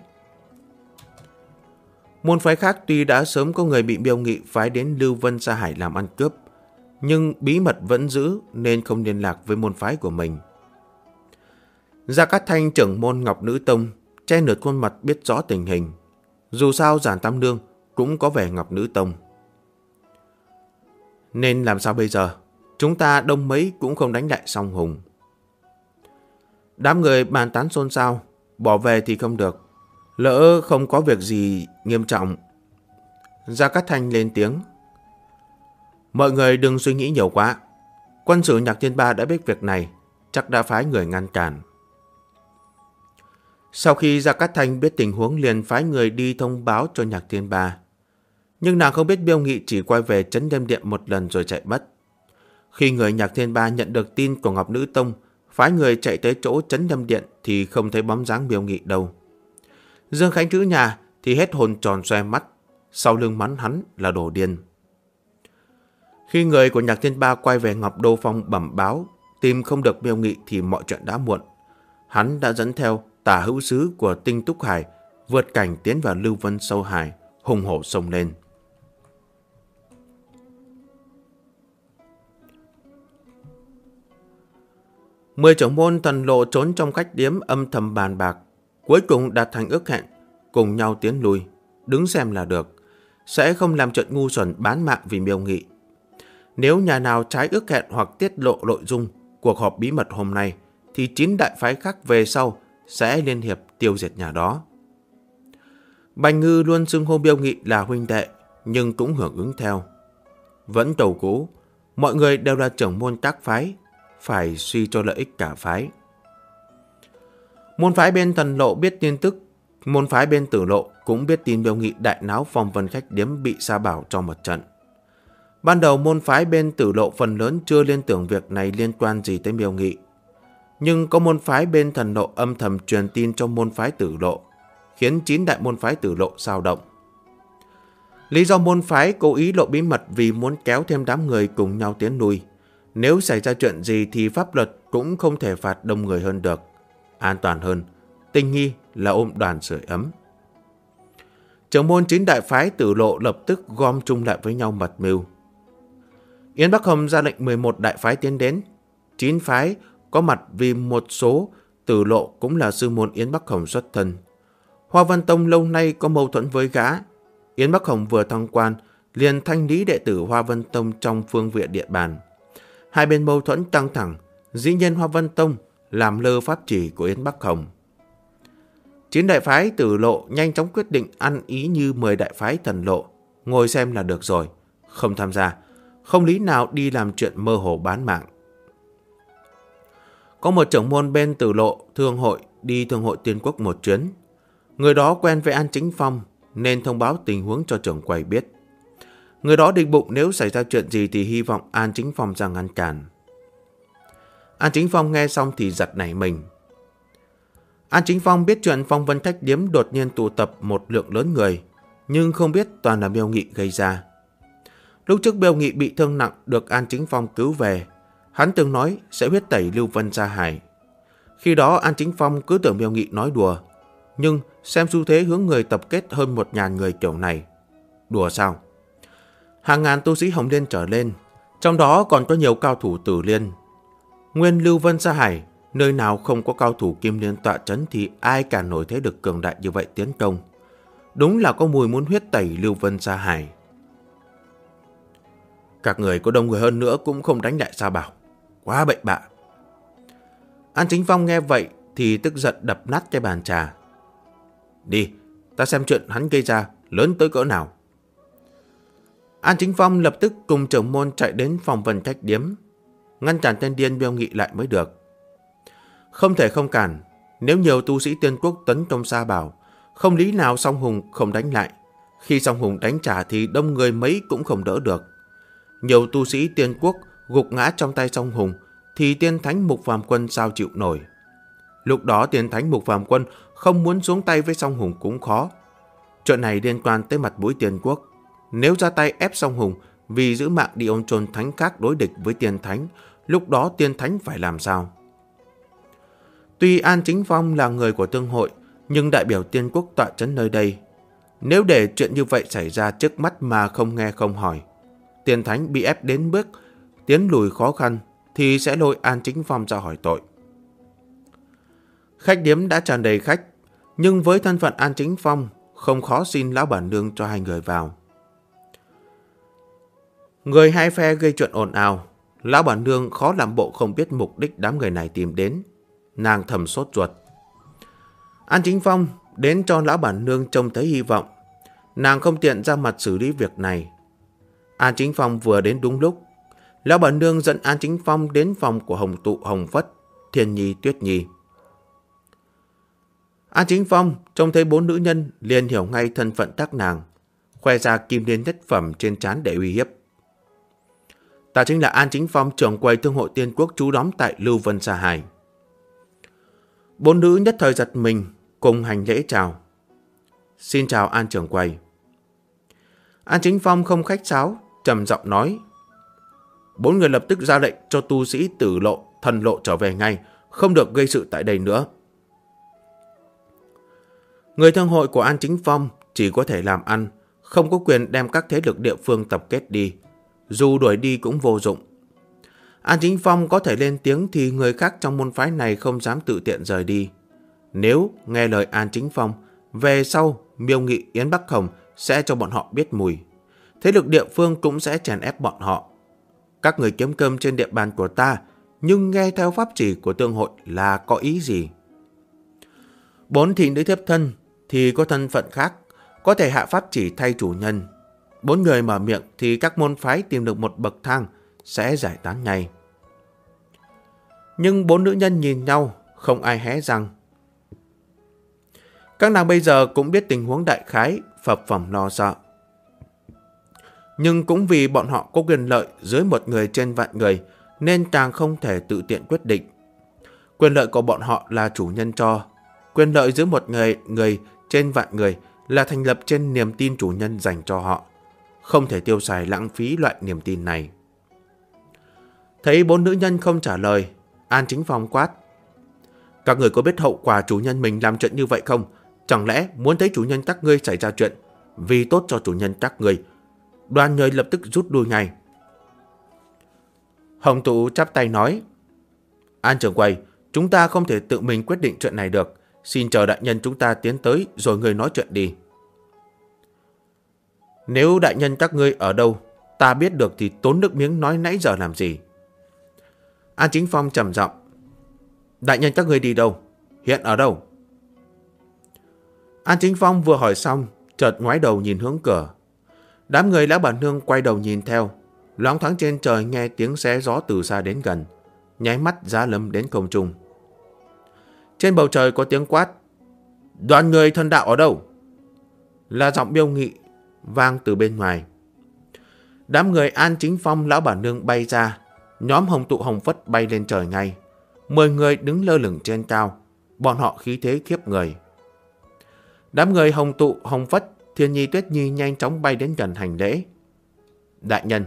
Môn phái khác tuy đã sớm có người bị Miêu Nghị phái đến Lưu Vân Sa Hải làm ăn cướp, nhưng bí mật vẫn giữ nên không liên lạc với môn phái của mình. Gia Cát Thanh, trưởng môn Ngọc Nữ Tông, che nửa khuôn mặt biết rõ tình hình. Dù sao Giản Tam Nương cũng có vẻ Ngọc Nữ Tông. Nên làm sao bây giờ? Chúng ta đông mấy cũng không đánh lại Song Hùng. Đám người bàn tán xôn xao, bỏ về thì không được. Lỡ không có việc gì nghiêm trọng. Gia Cát Thanh lên tiếng. Mọi người đừng suy nghĩ nhiều quá. Quân sử Nhạc Thiên Ba đã biết việc này, chắc đã phái người ngăn cản. Sau khi Gia Cát Thanh biết tình huống liền phái người đi thông báo cho Nhạc Thiên Ba. Nhưng nàng không biết Miêu Nghị chỉ quay về Trấn Nhâm Điện một lần rồi chạy mất. Khi người Nhạc Thiên Ba nhận được tin của Ngọc Nữ Tông, phái người chạy tới chỗ Trấn Nhâm Điện thì không thấy bóng dáng Miêu Nghị đâu. Dương Khánh Thứ Nhà thì hết hồn tròn xoe mắt, sau lưng mắng hắn là đồ điên. Khi người của Nhạc Thiên Ba quay về Ngọc Đô Phong bẩm báo tìm không được Miêu Nghị thì mọi chuyện đã muộn. Hắn đã dẫn theo tả hữu sứ của Tinh Túc Hải vượt cảnh tiến vào Lưu Vân Sâu Hải, hùng hổ xông lên. Mười trưởng môn Thần Lộ trốn trong khách điếm âm thầm bàn bạc, cuối cùng đạt thành ước hẹn, cùng nhau tiến lui, đứng xem là được, sẽ không làm chuyện ngu xuẩn bán mạng vì Miêu Nghị. Nếu nhà nào trái ước hẹn hoặc tiết lộ nội dung cuộc họp bí mật hôm nay, thì 9 đại phái khác về sau sẽ liên hiệp tiêu diệt nhà đó. Bành Ngư luôn xưng hô Miêu Nghị là huynh đệ, nhưng cũng hưởng ứng theo. Vẫn tàu cũ, mọi người đều là trưởng môn các phái, phải suy cho lợi ích cả phái. Môn phái bên Thần Lộ biết tin tức, môn phái bên Tử Lộ cũng biết tin Miêu Nghị đại náo phong vân khách điếm bị sa bảo trong một trận. Ban đầu môn phái bên Tử Lộ phần lớn chưa liên tưởng việc này liên quan gì tới Miêu Nghị. Nhưng có môn phái bên Thần Lộ âm thầm truyền tin cho môn phái Tử Lộ, khiến 9 đại môn phái Tử Lộ xao động. Lý do môn phái cố ý lộ bí mật vì muốn kéo thêm đám người cùng nhau tiến lui. Nếu xảy ra chuyện gì thì pháp luật cũng không thể phạt đông người hơn được. An toàn hơn, tinh nghi là ôm đoàn sưởi ấm. Trưởng môn 9 đại phái Tử Lộ lập tức gom chung lại với nhau mật mưu. Yến Bắc Hồng ra lệnh 11 đại phái tiến đến. 9 phái có mặt vì một số Tử Lộ cũng là sư môn Yến Bắc Hồng xuất thân. Hoa Văn Tông lâu nay có mâu thuẫn với gã. Yến Bắc Hồng vừa thăng quan, liền thanh lý đệ tử Hoa Văn Tông trong phương viện địa bàn. Hai bên mâu thuẫn căng thẳng, dĩ nhiên Hoa Văn Tông làm lơ pháp chỉ của Yến Bắc Hồng. 9 đại phái Tử Lộ nhanh chóng quyết định ăn ý như 10 đại phái Thần Lộ, ngồi xem là được rồi, không tham gia, không lý nào đi làm chuyện mơ hồ bán mạng. Có một trưởng môn bên Tử Lộ thương hội đi thương hội Tiên Quốc một chuyến. Người đó quen với An Chính Phong nên thông báo tình huống cho trưởng quầy biết. Người đó định bụng nếu xảy ra chuyện gì thì hy vọng An Chính Phong ra ngăn cản. An Chính Phong nghe xong thì giật nảy mình. An Chính Phong biết chuyện phong vân khách điếm đột nhiên tụ tập một lượng lớn người, nhưng không biết toàn là Miêu Nghị gây ra. Lúc trước Miêu Nghị bị thương nặng được An Chính Phong cứu về, hắn từng nói sẽ huyết tẩy Lưu Vân Sa Hải. Khi đó An Chính Phong cứ tưởng Miêu Nghị nói đùa, nhưng xem xu thế hướng người tập kết hơn 1.000 người kiểu này. Đùa sao? Hàng ngàn tu sĩ Hồng Liên trở lên, trong đó còn có nhiều cao thủ Tử Liên. Nguyên Lưu Vân Sa Hải, nơi nào không có cao thủ Kim Liên tọa trấn thì ai cả nổi thế được cường đại như vậy tiến công. Đúng là có mùi muốn huyết tẩy Lưu Vân Sa Hải. Các người có đông người hơn nữa cũng không đánh lại Sa Bảo. Quá bậy bạ. An Chính Phong nghe vậy thì tức giận đập nát cái bàn trà. Đi, ta xem chuyện hắn gây ra lớn tới cỡ nào. An Chính Phong lập tức cùng trưởng môn chạy đến phòng vân khách điếm, ngăn cản tên điên Miêu Nghị lại mới được. Không thể không cản, nếu nhiều tu sĩ Tiên Quốc tấn công Sa Bảo, không lý nào Song Hùng không đánh lại. Khi Song Hùng đánh trả thì đông người mấy cũng không đỡ được. Nhiều tu sĩ Tiên Quốc gục ngã trong tay Song Hùng thì Tiên Thánh Mục Phàm Quân sao chịu nổi. Lúc đó Tiên Thánh Mục Phàm Quân không muốn xuống tay với Song Hùng cũng khó. Chuyện này liên quan tới mặt mũi Tiên Quốc. Nếu ra tay ép Song Hùng vì giữ mạng đi ôn chôn thánh khác đối địch với Tiên Thánh, lúc đó Tiên Thánh phải làm sao? Tuy An Chính Phong là người của thương hội, nhưng đại biểu Tiên Quốc tọa trấn nơi đây. Nếu để chuyện như vậy xảy ra trước mắt mà không nghe không hỏi, Tiên Thánh bị ép đến bước tiến lùi khó khăn thì sẽ lôi An Chính Phong ra hỏi tội. Khách điếm đã tràn đầy khách, nhưng với thân phận An Chính Phong không khó xin lão bản nương cho hai người vào. Người hai phe gây chuyện ồn ào, lão bản nương khó làm bộ không biết mục đích đám người này tìm đến. Nàng thầm sốt ruột. An Chính Phong đến cho lão bản nương trông thấy hy vọng. Nàng không tiện ra mặt xử lý việc này. An Chính Phong vừa đến đúng lúc. Lão bản nương dẫn An Chính Phong đến phòng của Hồng Tụ, Hồng Phất, Thiên Nhi, Tuyết Nhi. An Chính Phong trông thấy 4 nữ nhân liền hiểu ngay thân phận các nàng, khoe ra kim liên nhất phẩm trên trán để uy hiếp. Ta chính là An Chính Phong, trưởng quầy thương hội Tiên Quốc trú đóng tại Lưu Vân Sa Hải. 4 nữ nhất thời giật mình, cùng hành lễ chào. Xin chào An trưởng quầy. An Chính Phong không khách sáo, trầm giọng nói. 4 người lập tức ra lệnh cho tu sĩ tử lộ, thần lộ trở về ngay, không được gây sự tại đây nữa. Người thương hội của An Chính Phong chỉ có thể làm ăn, không có quyền đem các thế lực địa phương tập kết đi. Dù đuổi đi cũng vô dụng. An Chính Phong có thể lên tiếng thì người khác trong môn phái này không dám tự tiện rời đi. Nếu nghe lời An Chính Phong, về sau Miêu Nghị, Yến Bắc Hồng sẽ cho bọn họ biết mùi. Thế lực địa phương cũng sẽ chèn ép bọn họ. Các người kiếm cơm trên địa bàn của ta, nhưng nghe theo pháp chỉ của tương hội là có ý gì? 4 thị nữ thiếp thân thì có thân phận khác, có thể hạ pháp chỉ thay chủ nhân. 4 người mở miệng thì các môn phái tìm được một bậc thang sẽ giải tán ngay. Nhưng 4 nữ nhân nhìn nhau, không ai hé răng. Các nàng bây giờ cũng biết tình huống đại khái, phập phồng lo sợ. Nhưng cũng vì bọn họ có quyền lợi dưới một người trên vạn người, nên càng không thể tự tiện quyết định. Quyền lợi của bọn họ là chủ nhân cho. Quyền lợi dưới một người trên vạn người là thành lập trên niềm tin chủ nhân dành cho họ. Không thể tiêu xài lãng phí loại niềm tin này. Thấy 4 nữ nhân không trả lời, An Chính Phong quát: các người có biết hậu quả chủ nhân mình làm chuyện như vậy không? Chẳng lẽ muốn thấy chủ nhân các ngươi xảy ra chuyện? Vì tốt cho chủ nhân các ngươi, đoàn người lập tức rút lui ngay. Hồng Tụ chắp tay nói: An trưởng quầy, chúng ta không thể tự mình quyết định chuyện này được. Xin chờ đại nhân chúng ta tiến tới rồi người nói chuyện đi. Nếu đại nhân các ngươi ở đâu, ta biết được thì tốn nước miếng nói nãy giờ làm gì? An Chính Phong trầm giọng: đại nhân các ngươi đi đâu? Hiện ở đâu? An Chính Phong vừa hỏi xong, chợt ngoái đầu nhìn hướng cửa. Đám người Lão Bản Nương quay đầu nhìn theo. Loáng thoáng trên trời nghe tiếng xé gió từ xa đến gần, nháy mắt giá lâm đến không trung. Trên bầu trời có tiếng quát: đoàn người thần đạo ở đâu? Là giọng Miêu Nghị vang từ bên ngoài. Đám người An Chính Phong, Lão Bản Nương bay ra. Nhóm Hồng Tụ, Hồng Phất bay lên trời ngay. 10 người đứng lơ lửng trên cao. Bọn họ khí thế khiếp người. Đám người Hồng Tụ, Hồng Phất, Thiên Nhi, Tuyết Nhi nhanh chóng bay đến gần hành lễ. Đại nhân.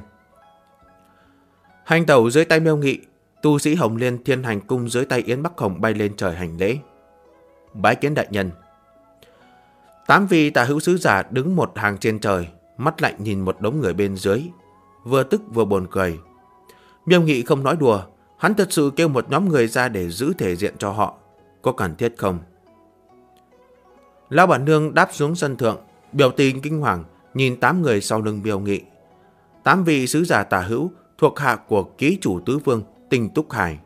Hành tẩu dưới tay Miêu Nghị, tu sĩ Hồng Liên Thiên Hành Cung dưới tay Yến Bắc Hồng bay lên trời hành lễ. Bái kiến đại nhân. 8 vị tả hữu sứ giả đứng một hàng trên trời, mắt lạnh nhìn một đống người bên dưới, vừa tức vừa buồn cười. Miêu Nghị không nói đùa, hắn thật sự kêu một nhóm người ra để giữ thể diện cho họ, có cần thiết không? Lão Bản Nương đáp xuống sân thượng, biểu tình kinh hoàng nhìn 8 người sau lưng Miêu Nghị. 8 vị sứ giả tả hữu thuộc hạ của ký chủ tứ phương Tinh Túc Hải.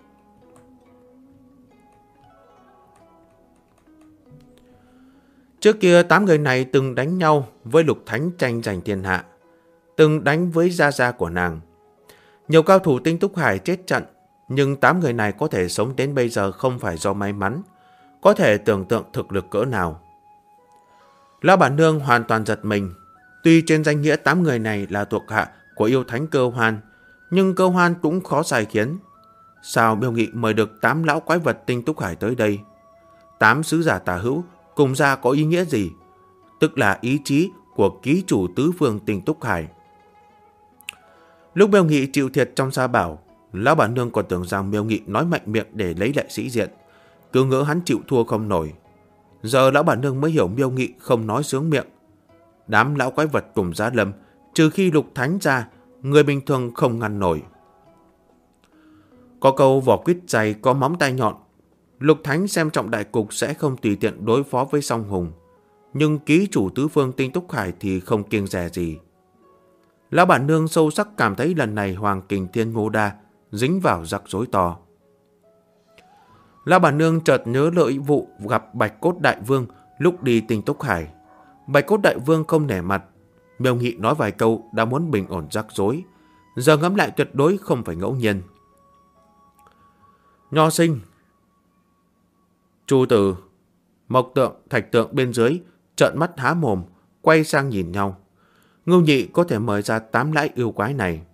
Trước kia 8 người này từng đánh nhau với Lục Thánh tranh giành thiên hạ, từng đánh với gia gia của nàng. Nhiều cao thủ Tinh Túc Hải chết trận, nhưng 8 người này có thể sống đến bây giờ không phải do may mắn, có thể tưởng tượng thực lực cỡ nào. Lão Bản Nương hoàn toàn giật mình. Tuy trên danh nghĩa 8 người này là thuộc hạ của yêu thánh Cơ Hoan, nhưng Cơ Hoan cũng khó sai khiến. Sao Miêu Nghị mời được 8 lão quái vật Tinh Túc Hải tới đây? 8 sứ giả tả hữu cùng ra có ý nghĩa gì? Tức là ý chí của ký chủ tứ phương Tinh Túc Hải. Lúc Miêu Nghị chịu thiệt trong gia bảo, Lão Bản Nương còn tưởng rằng Miêu Nghị nói mạnh miệng để lấy lại sĩ diện, cứ ngỡ hắn chịu thua không nổi. Giờ Lão Bản Nương mới hiểu Miêu Nghị không nói sướng miệng. Đám lão quái vật cùng giá lâm, trừ khi Lục Thánh ra, người bình thường không ngăn nổi. Có câu vỏ quýt dày có móng tay nhọn. Lục Thánh xem trọng đại cục sẽ không tùy tiện đối phó với Song Hùng, nhưng ký chủ tứ phương Tinh Túc Hải thì không kiêng dè gì. Lão Bản Nương sâu sắc cảm thấy lần này Hoàng Kình Thiên Ngô Đa dính vào rắc rối to. Lão Bản Nương chợt nhớ lợi vụ gặp Bạch Cốt Đại Vương lúc đi Tinh Túc Hải. Bạch Cốt Đại Vương không nể mặt, Miêu Nghị nói vài câu đã muốn bình ổn rắc rối, giờ ngẫm lại tuyệt đối không phải ngẫu nhiên. Nho Sinh, Chu Tử, Mộc Tượng, Thạch Tượng bên dưới trợn mắt há mồm, quay sang nhìn nhau. Ngưu Nhị có thể mời ra 8 lãi yêu quái này.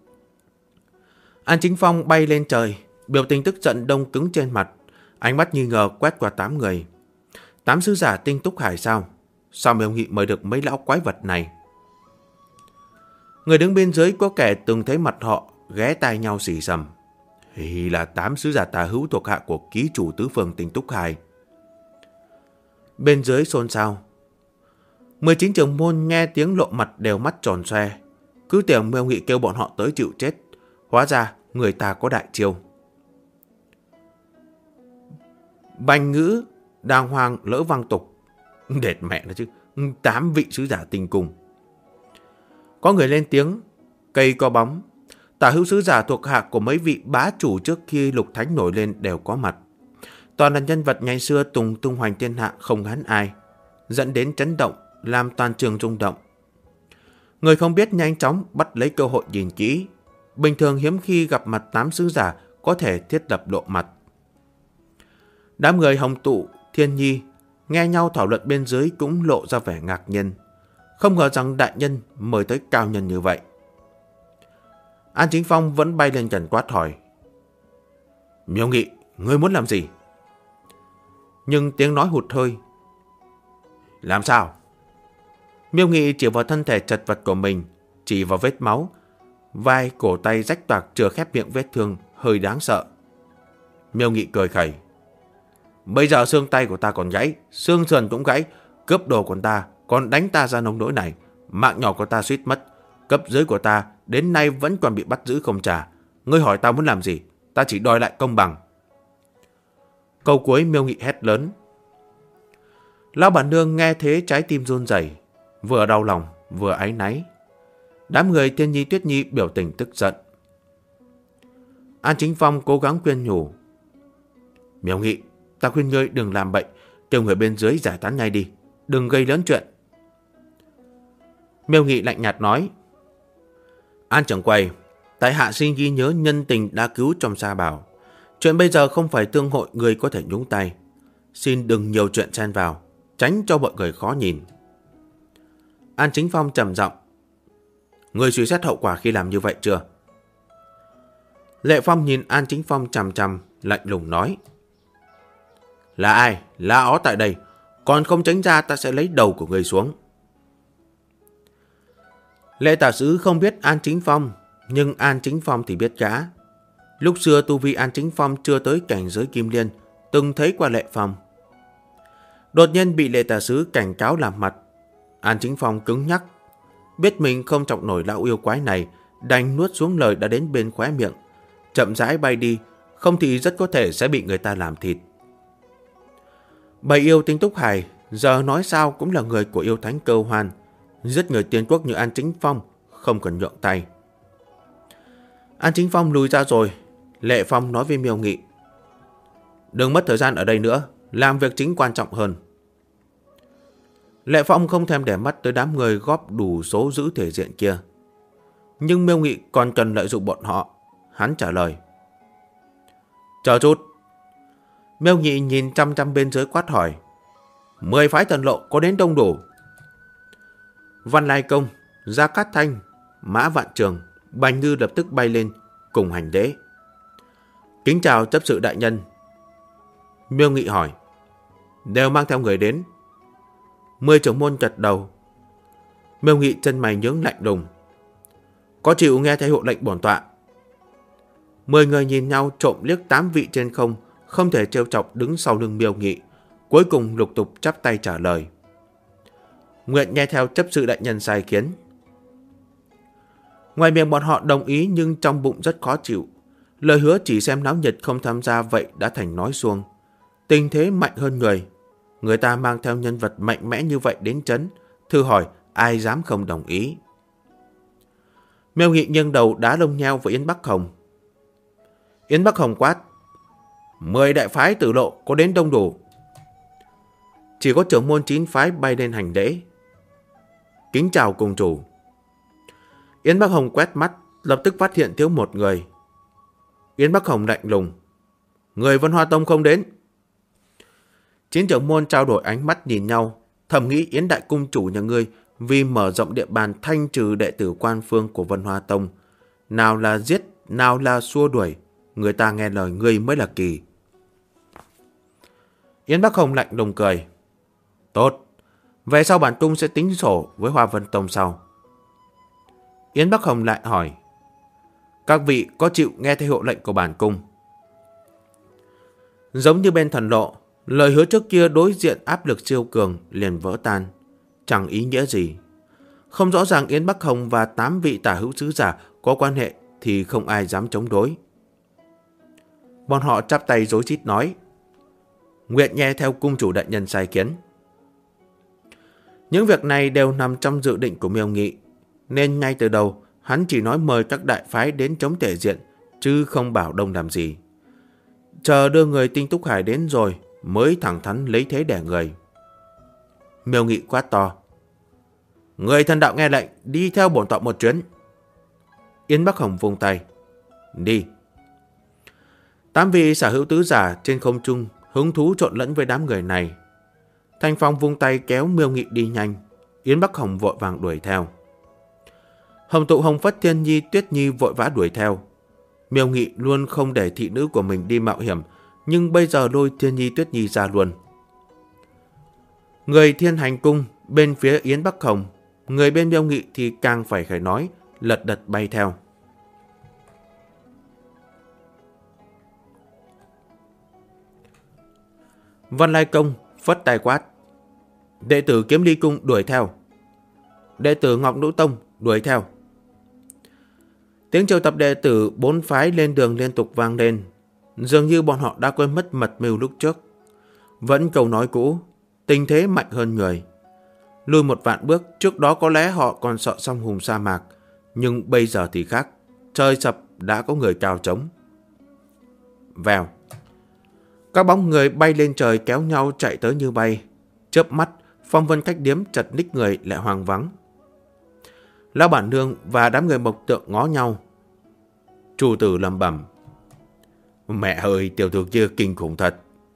An Chính Phong bay lên trời, biểu tình tức giận đông cứng trên mặt, ánh mắt nghi ngờ quét qua 8 người. 8 sứ giả Tinh Túc Hải sao? Sao Miêu Nghị mời được mấy lão quái vật này? Người đứng bên dưới có kẻ từng thấy mặt họ, ghé tai nhau xì xầm. Thì là 8 sứ giả tà hữu thuộc hạ của ký chủ tứ phường Tinh Túc Hải. Bên dưới xôn xao. 19 trưởng môn nghe tiếng lộ mặt đều mắt tròn xoe, cứ tưởng Miêu Nghị kêu bọn họ tới chịu chết. Hóa ra người ta có đại chiêu. Bành ngữ đàng hoàng lỡ văng tục. Đệt mẹ nó chứ, 8 vị sứ giả tinh cung. Có người lên tiếng, cây có bóng. Tả hữu sứ giả thuộc hạ của mấy vị bá chủ trước khi Lục Thánh nổi lên đều có mặt. Toàn là nhân vật ngày xưa tung hoành thiên hạ không hắn ai, dẫn đến chấn động, làm toàn trường rung động. Người không biết nhanh chóng bắt lấy cơ hội nhìn kỹ. Bình thường hiếm khi gặp mặt 8 sứ giả có thể thiết lập lộ mặt. Đám người Hồng Tụ, Thiên Nhi nghe nhau thảo luận bên dưới cũng lộ ra vẻ ngạc nhiên. Không ngờ rằng đại nhân mời tới cao nhân như vậy. An Chính Phong vẫn bay lên gần quát hỏi. Miêu Nghị, ngươi muốn làm gì? Nhưng tiếng nói hụt hơi. Làm sao? Miêu Nghị chỉ vào thân thể chật vật của mình, chỉ vào vết máu, vai cổ tay rách toạc chưa khép miệng vết thương hơi đáng sợ. Miêu Nghị cười khẩy. Bây giờ xương tay của ta còn gãy, xương sườn cũng gãy, cướp đồ của ta, còn đánh ta ra nông nỗi này, mạng nhỏ của ta suýt mất, cấp dưới của ta đến nay vẫn còn bị bắt giữ không trả. Ngươi hỏi ta muốn làm gì? Ta chỉ đòi lại công bằng. Câu cuối Miêu Nghị hét lớn. Lão bản nương nghe thế trái tim run rẩy, vừa đau lòng vừa áy náy. Đám người Thiên Nhi Tuyết Nhi biểu tình tức giận. An Chính Phong cố gắng khuyên nhủ. Miêu Nghị, ta khuyên ngươi đừng làm bệnh, kêu người bên dưới giải tán ngay đi, đừng gây lớn chuyện. Miêu Nghị lạnh nhạt nói. An trưởng quầy, tại hạ xin ghi nhớ nhân tình đã cứu trong Sa Bảo. Chuyện bây giờ không phải tương hội người có thể nhúng tay. Xin đừng nhiều chuyện xen vào, tránh cho mọi người khó nhìn. An Chính Phong trầm giọng. Người suy xét hậu quả khi làm như vậy chưa? Lệ Phong nhìn An Chính Phong chằm chằm, lạnh lùng nói. Là ai? Là ó tại đây. Còn không tránh ra ta sẽ lấy đầu của người xuống. Lệ tả sứ không biết An Chính Phong, nhưng An Chính Phong thì biết gã. Lúc xưa tu vi An Chính Phong chưa tới cảnh giới Kim Liên, từng thấy qua Lệ Phong. Đột nhiên bị lệ tả sứ cảnh cáo làm mặt. An Chính Phong cứng nhắc, biết mình không trọng nổi lão yêu quái này, đành nuốt xuống lời đã đến bên khóe miệng, chậm rãi bay đi, không thì rất có thể sẽ bị người ta làm thịt. Bầy yêu Tinh Túc Hải giờ nói sao cũng là người của yêu thánh Cơ Hoan, giết người tiên quốc như An Chính Phong không cần nhượng tay. An Chính Phong lùi ra rồi. Lệ Phong nói với Miêu Nghị. Đừng mất thời gian ở đây nữa, làm việc chính quan trọng hơn. Lệ Phong không thèm để mắt tới đám người góp đủ số giữ thể diện kia. Nhưng Miêu Nghị còn cần lợi dụng bọn họ. Hắn trả lời. Chờ chút. Miêu Nghị nhìn chăm chăm bên dưới quát hỏi. 10 phái thần lộ có đến đông đủ? Văn Lai Công, Gia Cát Thanh, Mã Vạn Trường, Bành Ngư lập tức bay lên cùng hành lễ. Kính chào chấp sự đại nhân. Miêu Nghị hỏi. Đều mang theo người đến? 10 trưởng môn gật đầu. Miêu Nghị chân mày nhướng lạnh lùng. Có chịu nghe theo hiệu lệnh bổn tọa? 10 người nhìn nhau trộm liếc 8 vị trên không, không thể trêu chọc đứng sau lưng Miêu Nghị, cuối cùng lục tục chắp tay trả lời. Nguyện nghe theo chấp sự đại nhân sai khiến. Ngoài miệng bọn họ đồng ý nhưng trong bụng rất khó chịu. Lời hứa chỉ xem náo nhiệt không tham gia vậy đã thành nói suông. Tình thế mạnh hơn người. Người ta mang theo nhân vật mạnh mẽ như vậy đến trấn, thử hỏi ai dám không đồng ý. Miêu Nghị nghiêng đầu đá lông nheo với Yến Bắc Hồng. Yến Bắc Hồng quát. 10 đại phái tử lộ có đến đông đủ? Chỉ có trưởng môn 9 phái bay lên hành lễ. Kính chào cùng chủ. Yến Bắc Hồng quét mắt, lập tức phát hiện thiếu một người. Yến Bắc Hồng lạnh lùng. Người Vân Hoa Tông không đến. 9 trưởng môn trao đổi ánh mắt nhìn nhau, thầm nghĩ Yến đại cung chủ nhà ngươi vì mở rộng địa bàn thanh trừ đệ tử quan phương của Vân Hoa Tông. Nào là giết, nào là xua đuổi, người ta nghe lời ngươi mới là kỳ. Yến Bắc Hồng lạnh lùng cười. Tốt, về sau bản cung sẽ tính sổ với Hoa Vân Tông sau. Yến Bắc Hồng lại hỏi. Các vị có chịu nghe theo hiệu lệnh của bản cung? Giống như bên thần lộ, lời hứa trước kia đối diện áp lực siêu cường liền vỡ tan, chẳng ý nghĩa gì. Không rõ ràng Yến Bắc Hồng và 8 vị tả hữu sứ giả có quan hệ thì không ai dám chống đối. Bọn họ chắp tay rối rít nói: nguyện nghe theo cung chủ đại nhân sai kiến. Những việc này đều nằm trong dự định của Miêu Nghị, nên ngay từ đầu hắn chỉ nói mời các đại phái đến chống Tề Diện, chứ không bảo đông làm gì. Chờ đưa người Tinh Túc Hải đến rồi mới thẳng thắn lấy thế đẻ người. Miêu Nghị quát to: người thần đạo nghe lệnh, đi theo bổn tọa một chuyến. Yến Bắc Hồng vung tay: đi. 8 vị sở hữu tứ giả trên không trung hứng thú trộn lẫn với đám người này. Thanh Phong vung tay kéo Miêu Nghị đi nhanh, Yến Bắc Hồng vội vàng đuổi theo. Hồng Tụ, Hồng Phất, Thiên Nhi, Tuyết Nhi vội vã đuổi theo. Miêu Nghị luôn không để thị nữ của mình đi mạo hiểm, nhưng bây giờ lôi Thiên Nhi, Tuyết Nhi ra luôn. Người Thiên Hành Cung bên phía Yến Bắc Hồng, người bên Miêu Nghị thì càng phải nói, lật đật bay theo. Văn Lai Công phất tay quát: đệ tử Kiếm Ly Cung đuổi theo. Đệ tử Ngọc Nữ Tông đuổi theo. Tiếng triệu tập đệ tử 4 phái lên đường liên tục vang lên. Dường như bọn họ đã quên mất mật mưu lúc trước. Vẫn câu nói cũ, tình thế mạnh hơn người. Lùi một vạn bước, trước đó có lẽ họ còn sợ song hùng sa mạc, nhưng bây giờ thì khác. Trời sập đã có người cao trống. Vèo. Các bóng người bay lên trời kéo nhau chạy tới như bay. Chớp mắt, phong vân khách điếm chật ních người lại hoang vắng. Lão bản nương và đám người Mộc Tượng ngó nhau. Chủ tử lẩm bẩm: mẹ ơi, tiểu thư kia kinh khủng thật.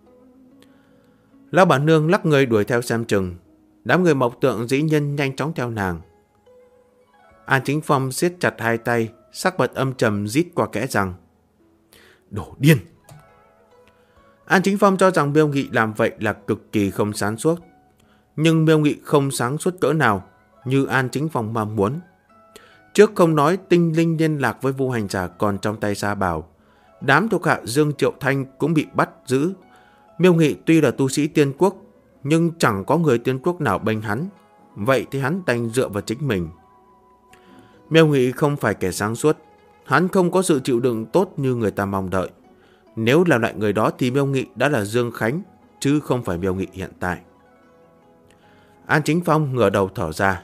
Lão bản nương lắc người đuổi theo xem chừng. Đám người Mộc Tượng dĩ nhiên nhanh chóng theo nàng. An Chính Phong siết chặt hai tay, sắc mặt âm trầm rít qua kẽ răng: đồ điên. An Chính Phong cho rằng Miêu Nghị làm vậy là cực kỳ không sáng suốt. Nhưng Miêu Nghị không sáng suốt cỡ nào như An Chính Phong mong muốn. Trước không nói tinh linh liên lạc với Vu Hành Giả còn trong tay Sa Bảo, đám thuộc hạ Dương Triệu Thanh cũng bị bắt giữ. Miêu Nghị tuy là tu sĩ tiên quốc, nhưng chẳng có người tiên quốc nào bênh hắn. Vậy thì hắn đành dựa vào chính mình. Miêu Nghị không phải kẻ sáng suốt, hắn không có sự chịu đựng tốt như người ta mong đợi. Nếu là loại người đó thì Miêu Nghị đã là Dương Khánh, chứ không phải Miêu Nghị hiện tại. An Chính Phong ngửa đầu thở ra: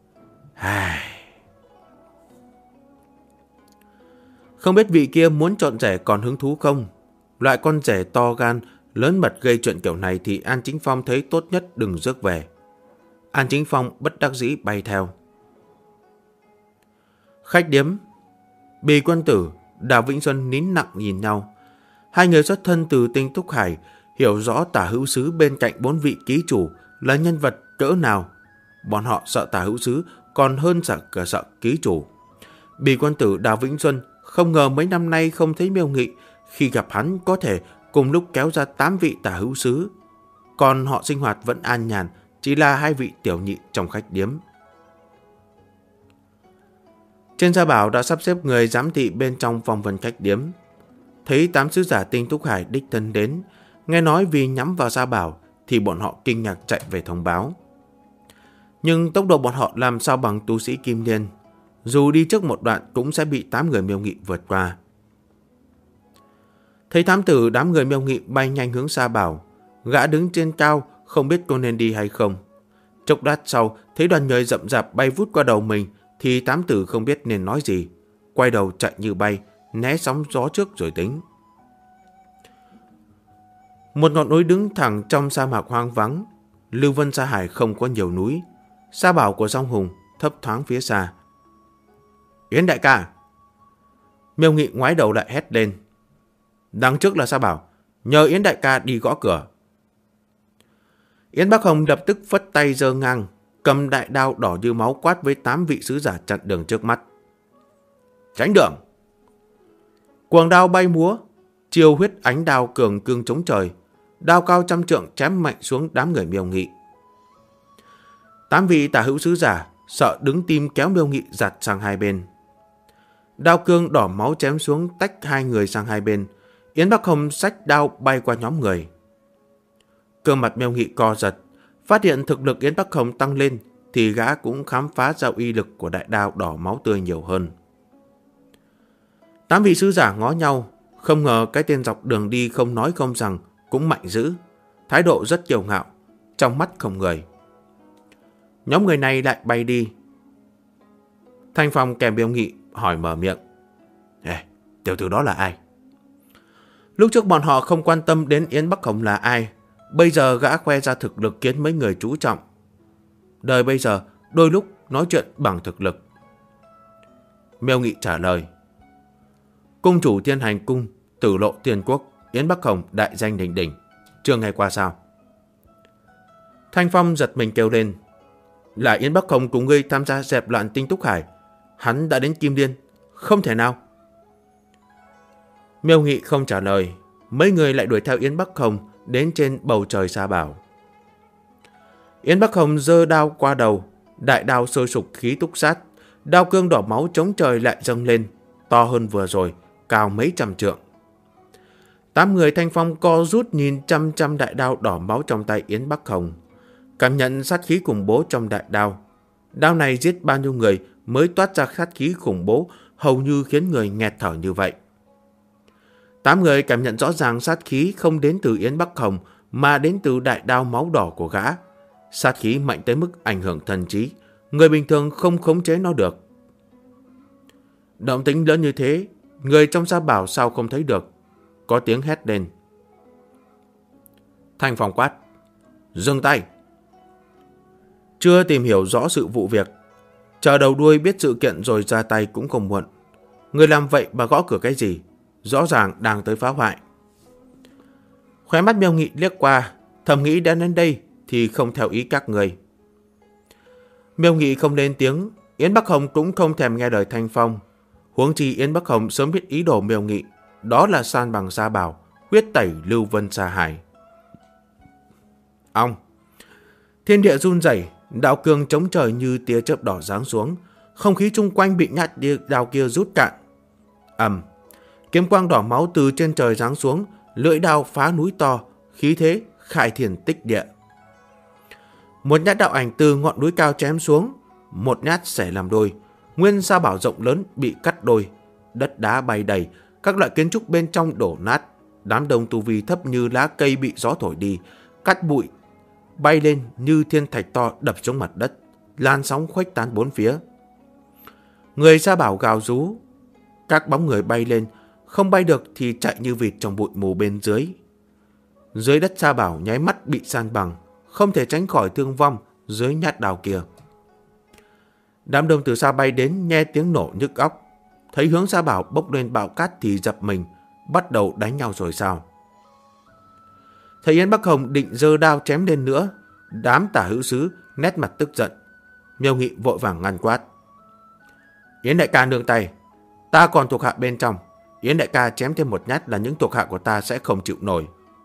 không biết vị kia muốn chọn rể còn hứng thú không? Loại con rể to gan, lớn mật gây chuyện kiểu này thì An Chính Phong thấy tốt nhất đừng rước về. An Chính Phong bất đắc dĩ bay theo. Khách điếm, Bì Quân Tử, Đào Vĩnh Xuân nín lặng nhìn nhau. Hai người xuất thân từ Tinh Túc Hải, hiểu rõ tả hữu sứ bên cạnh 4 vị ký chủ là nhân vật cỡ nào. Bọn họ sợ tả hữu sứ còn hơn sợ ký chủ. Bì Quân Tử, Đào Vĩnh Xuân không ngờ mấy năm nay không thấy Miêu Nghị, khi gặp hắn có thể cùng lúc kéo ra 8 vị tả hữu sứ. Còn họ sinh hoạt vẫn an nhàn, chỉ là 2 vị tiểu nhị trong khách điếm. Trên Gia Bảo đã sắp xếp người giám thị bên trong phòng vân khách điếm. Thấy 8 sứ giả Tinh Túc Hải đích thân đến, nghe nói vì nhắm vào Gia Bảo thì bọn họ kinh ngạc chạy về thông báo. Nhưng tốc độ bọn họ làm sao bằng tu sĩ Kim Liên, dù đi trước một đoạn cũng sẽ bị 8 người Miêu Nghị vượt qua. Thấy thám tử đám người Miêu Nghị bay nhanh hướng Gia Bảo, gã đứng trên cao không biết có nên đi hay không. Chốc lát sau thấy đoàn người rậm rạp bay vút qua đầu mình thì thám tử không biết nên nói gì, quay đầu chạy như bay, né sóng gió trước rồi tính. Một ngọn núi đứng thẳng trong sa mạc hoang vắng. Lưu Vân Sa Hải không có nhiều núi. Sa Bảo của Song Hùng thấp thoáng phía xa. Yến đại ca! Miêu Nghị ngoái đầu lại hét lên. Đằng trước là Sa Bảo, nhờ Yến đại ca đi gõ cửa. Yến Bắc Hồng lập tức phất tay giơ ngang, cầm đại đao đỏ như máu quát với 8 vị sứ giả chặn đường trước mắt. Tránh đường! Cuồng đao bay múa, chiêu huyết ánh đao cường cương chống trời, đao cao 100 trượng chém mạnh xuống đám người Miêu Nghị. 8 vị tả hữu sứ giả sợ đứng tim kéo Miêu Nghị giặt sang hai bên. Đao cương đỏ máu chém xuống tách hai người sang hai bên. Yến Bắc Hồng xách đao bay qua nhóm người. Gương mặt Miêu Nghị co giật, phát hiện thực lực Yến Bắc Hồng tăng lên thì gã cũng khám phá ra uy lực của đại đao đỏ máu tươi nhiều hơn. 8 vị sứ giả ngó nhau, không ngờ cái tên dọc đường đi không nói không rằng cũng mạnh dữ, thái độ rất kiêu ngạo, trong mắt không người. Nhóm người này lại bay đi. Thanh Phong kèm Miêu Nghị hỏi mở miệng. Ê, tiểu tử đó là ai? Lúc trước bọn họ không quan tâm đến Yến Bắc Hồng là ai, bây giờ gã khoe ra thực lực khiến mấy người chú trọng. Đời bây giờ đôi lúc nói chuyện bằng thực lực. Miêu Nghị trả lời. Cung chủ Thiên Hành Cung, Tử Lộ Tiên Quốc, Yến Bắc Hồng đại danh đỉnh đỉnh, chưa nghe qua sao? Thanh Phong giật mình kêu lên. Là Yến Bắc Hồng cùng ngươi tham gia dẹp loạn Tinh Túc Hải. Hắn đã đến Kim Liên, không thể nào. Miêu Nghị không trả lời. Mấy người lại đuổi theo Yến Bắc Hồng đến trên bầu trời Sa Bảo. Yến Bắc Hồng giơ đao qua đầu, đại đao sôi sục khí túc sát, đao cương đỏ máu chống trời lại dâng lên, to hơn vừa rồi, cao mấy trăm trượng. 8 người Thanh Phong co rút nhìn chăm chăm đại đao đỏ máu trong tay Yến Bắc Hồng, cảm nhận sát khí khủng bố trong đại đao. Đao này giết bao nhiêu người mới toát ra sát khí khủng bố, hầu như khiến người nghẹt thở như vậy. 8 người cảm nhận rõ ràng sát khí không đến từ Yến Bắc Hồng mà đến từ đại đao máu đỏ của gã. Sát khí mạnh tới mức ảnh hưởng thần trí, người bình thường không khống chế nó được. Động tĩnh lớn như thế, người trong Sa Bảo sao không thấy được? Có tiếng hét lên. Thanh Phong quát. Dừng tay! Chưa tìm hiểu rõ sự vụ việc, chờ đầu đuôi biết sự kiện rồi ra tay cũng không muộn. Người làm vậy mà gõ cửa cái gì? Rõ ràng đang tới phá hoại. Khóe mắt Miêu Nghị liếc qua, thầm nghĩ đã đến đây thì không theo ý các người. Miêu Nghị không lên tiếng, Yến Bắc Hồng cũng không thèm nghe lời Thanh Phong. Huống chi Yến Bắc Hồng sớm biết ý đồ Miêu Nghị, đó là san bằng Sa Bảo, huyết tẩy Lưu Vân Sa Hải. Ông! Thiên địa run rẩy, đạo cương chống trời như tia chớp đỏ giáng xuống, không khí chung quanh bị nhát đao kia rút cạn. Ầm! Kiếm quang đỏ máu từ trên trời giáng xuống, lưỡi đao phá núi to, khí thế khai thiên tích địa. Một nhát đạo ảnh từ ngọn núi cao chém xuống, một nhát xẻ làm đôi, nguyên Sa Bảo rộng lớn bị cắt đôi, đất đá bay đầy, các loại kiến trúc bên trong đổ nát, đám đông tu vi thấp như lá cây bị gió thổi đi, cát bụi bay lên như thiên thạch to đập xuống mặt đất, lan sóng khuếch tán bốn phía. Người Sa Bảo gào rú, các bóng người bay lên, không bay được thì chạy như vịt trong bụi mù bên dưới. Dưới đất Sa Bảo nháy mắt bị san bằng, không thể tránh khỏi thương vong dưới nhát đao kia. Đám đông từ xa bay đến nghe tiếng nổ nhức óc, thấy hướng Sa Bảo bốc lên bão cát thì dập mình, bắt đầu đánh nhau rồi sao? Thấy Yến Bắc Hồng định giơ đao chém lên nữa, đám tả hữu sứ nét mặt tức giận. Miêu Nghị vội vàng ngăn quát. Yến đại ca nương tay, ta còn thuộc hạ bên trong. Yến đại ca chém thêm một nhát là những thuộc hạ của ta sẽ không chịu nổi.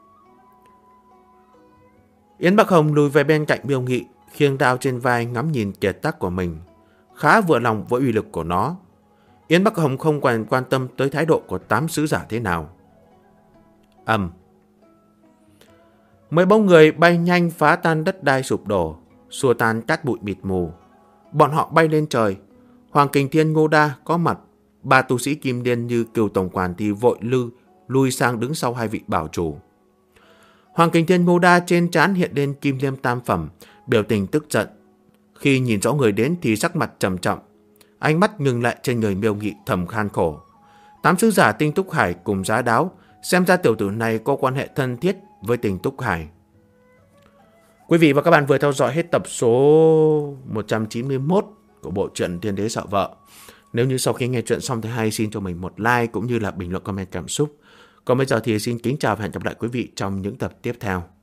Yến Bắc Hồng lùi về bên cạnh Miêu Nghị, khiêng đao trên vai ngắm nhìn kiệt tác của mình, khá vừa lòng với uy lực của nó. Yến Bắc Hồng không còn quan tâm tới thái độ của 8 sứ giả thế nào. Mấy bóng người bay nhanh phá tan đất đai sụp đổ, xua tan cát bụi mịt mù. Bọn họ bay lên trời. Hoàng Kình Thiên Ngô Đa có mặt. 3 tu sĩ Kim Liên như Kiều tổng quản thì vội lui sang đứng sau 2 vị bảo chủ. Hoàng Kình Thiên Ngô Đa trên trán hiện lên kim liêm tam phẩm, biểu tình tức giận. Khi nhìn rõ người đến thì sắc mặt trầm trọng, ánh mắt ngừng lại trên người Miêu Nghị thầm khan khổ. 8 sứ giả Tinh Túc Hải cùng Giá Đáo, xem ra tiểu tử này có quan hệ thân thiết với Tinh Túc Hải. Quý vị và các bạn vừa theo dõi hết tập số 191 của bộ truyện Thiên Đế Sợ Vợ. Nếu như sau khi nghe chuyện xong thì hãy xin cho mình một like cũng như là bình luận comment cảm xúc. Còn bây giờ thì xin kính chào và hẹn gặp lại quý vị trong những tập tiếp theo.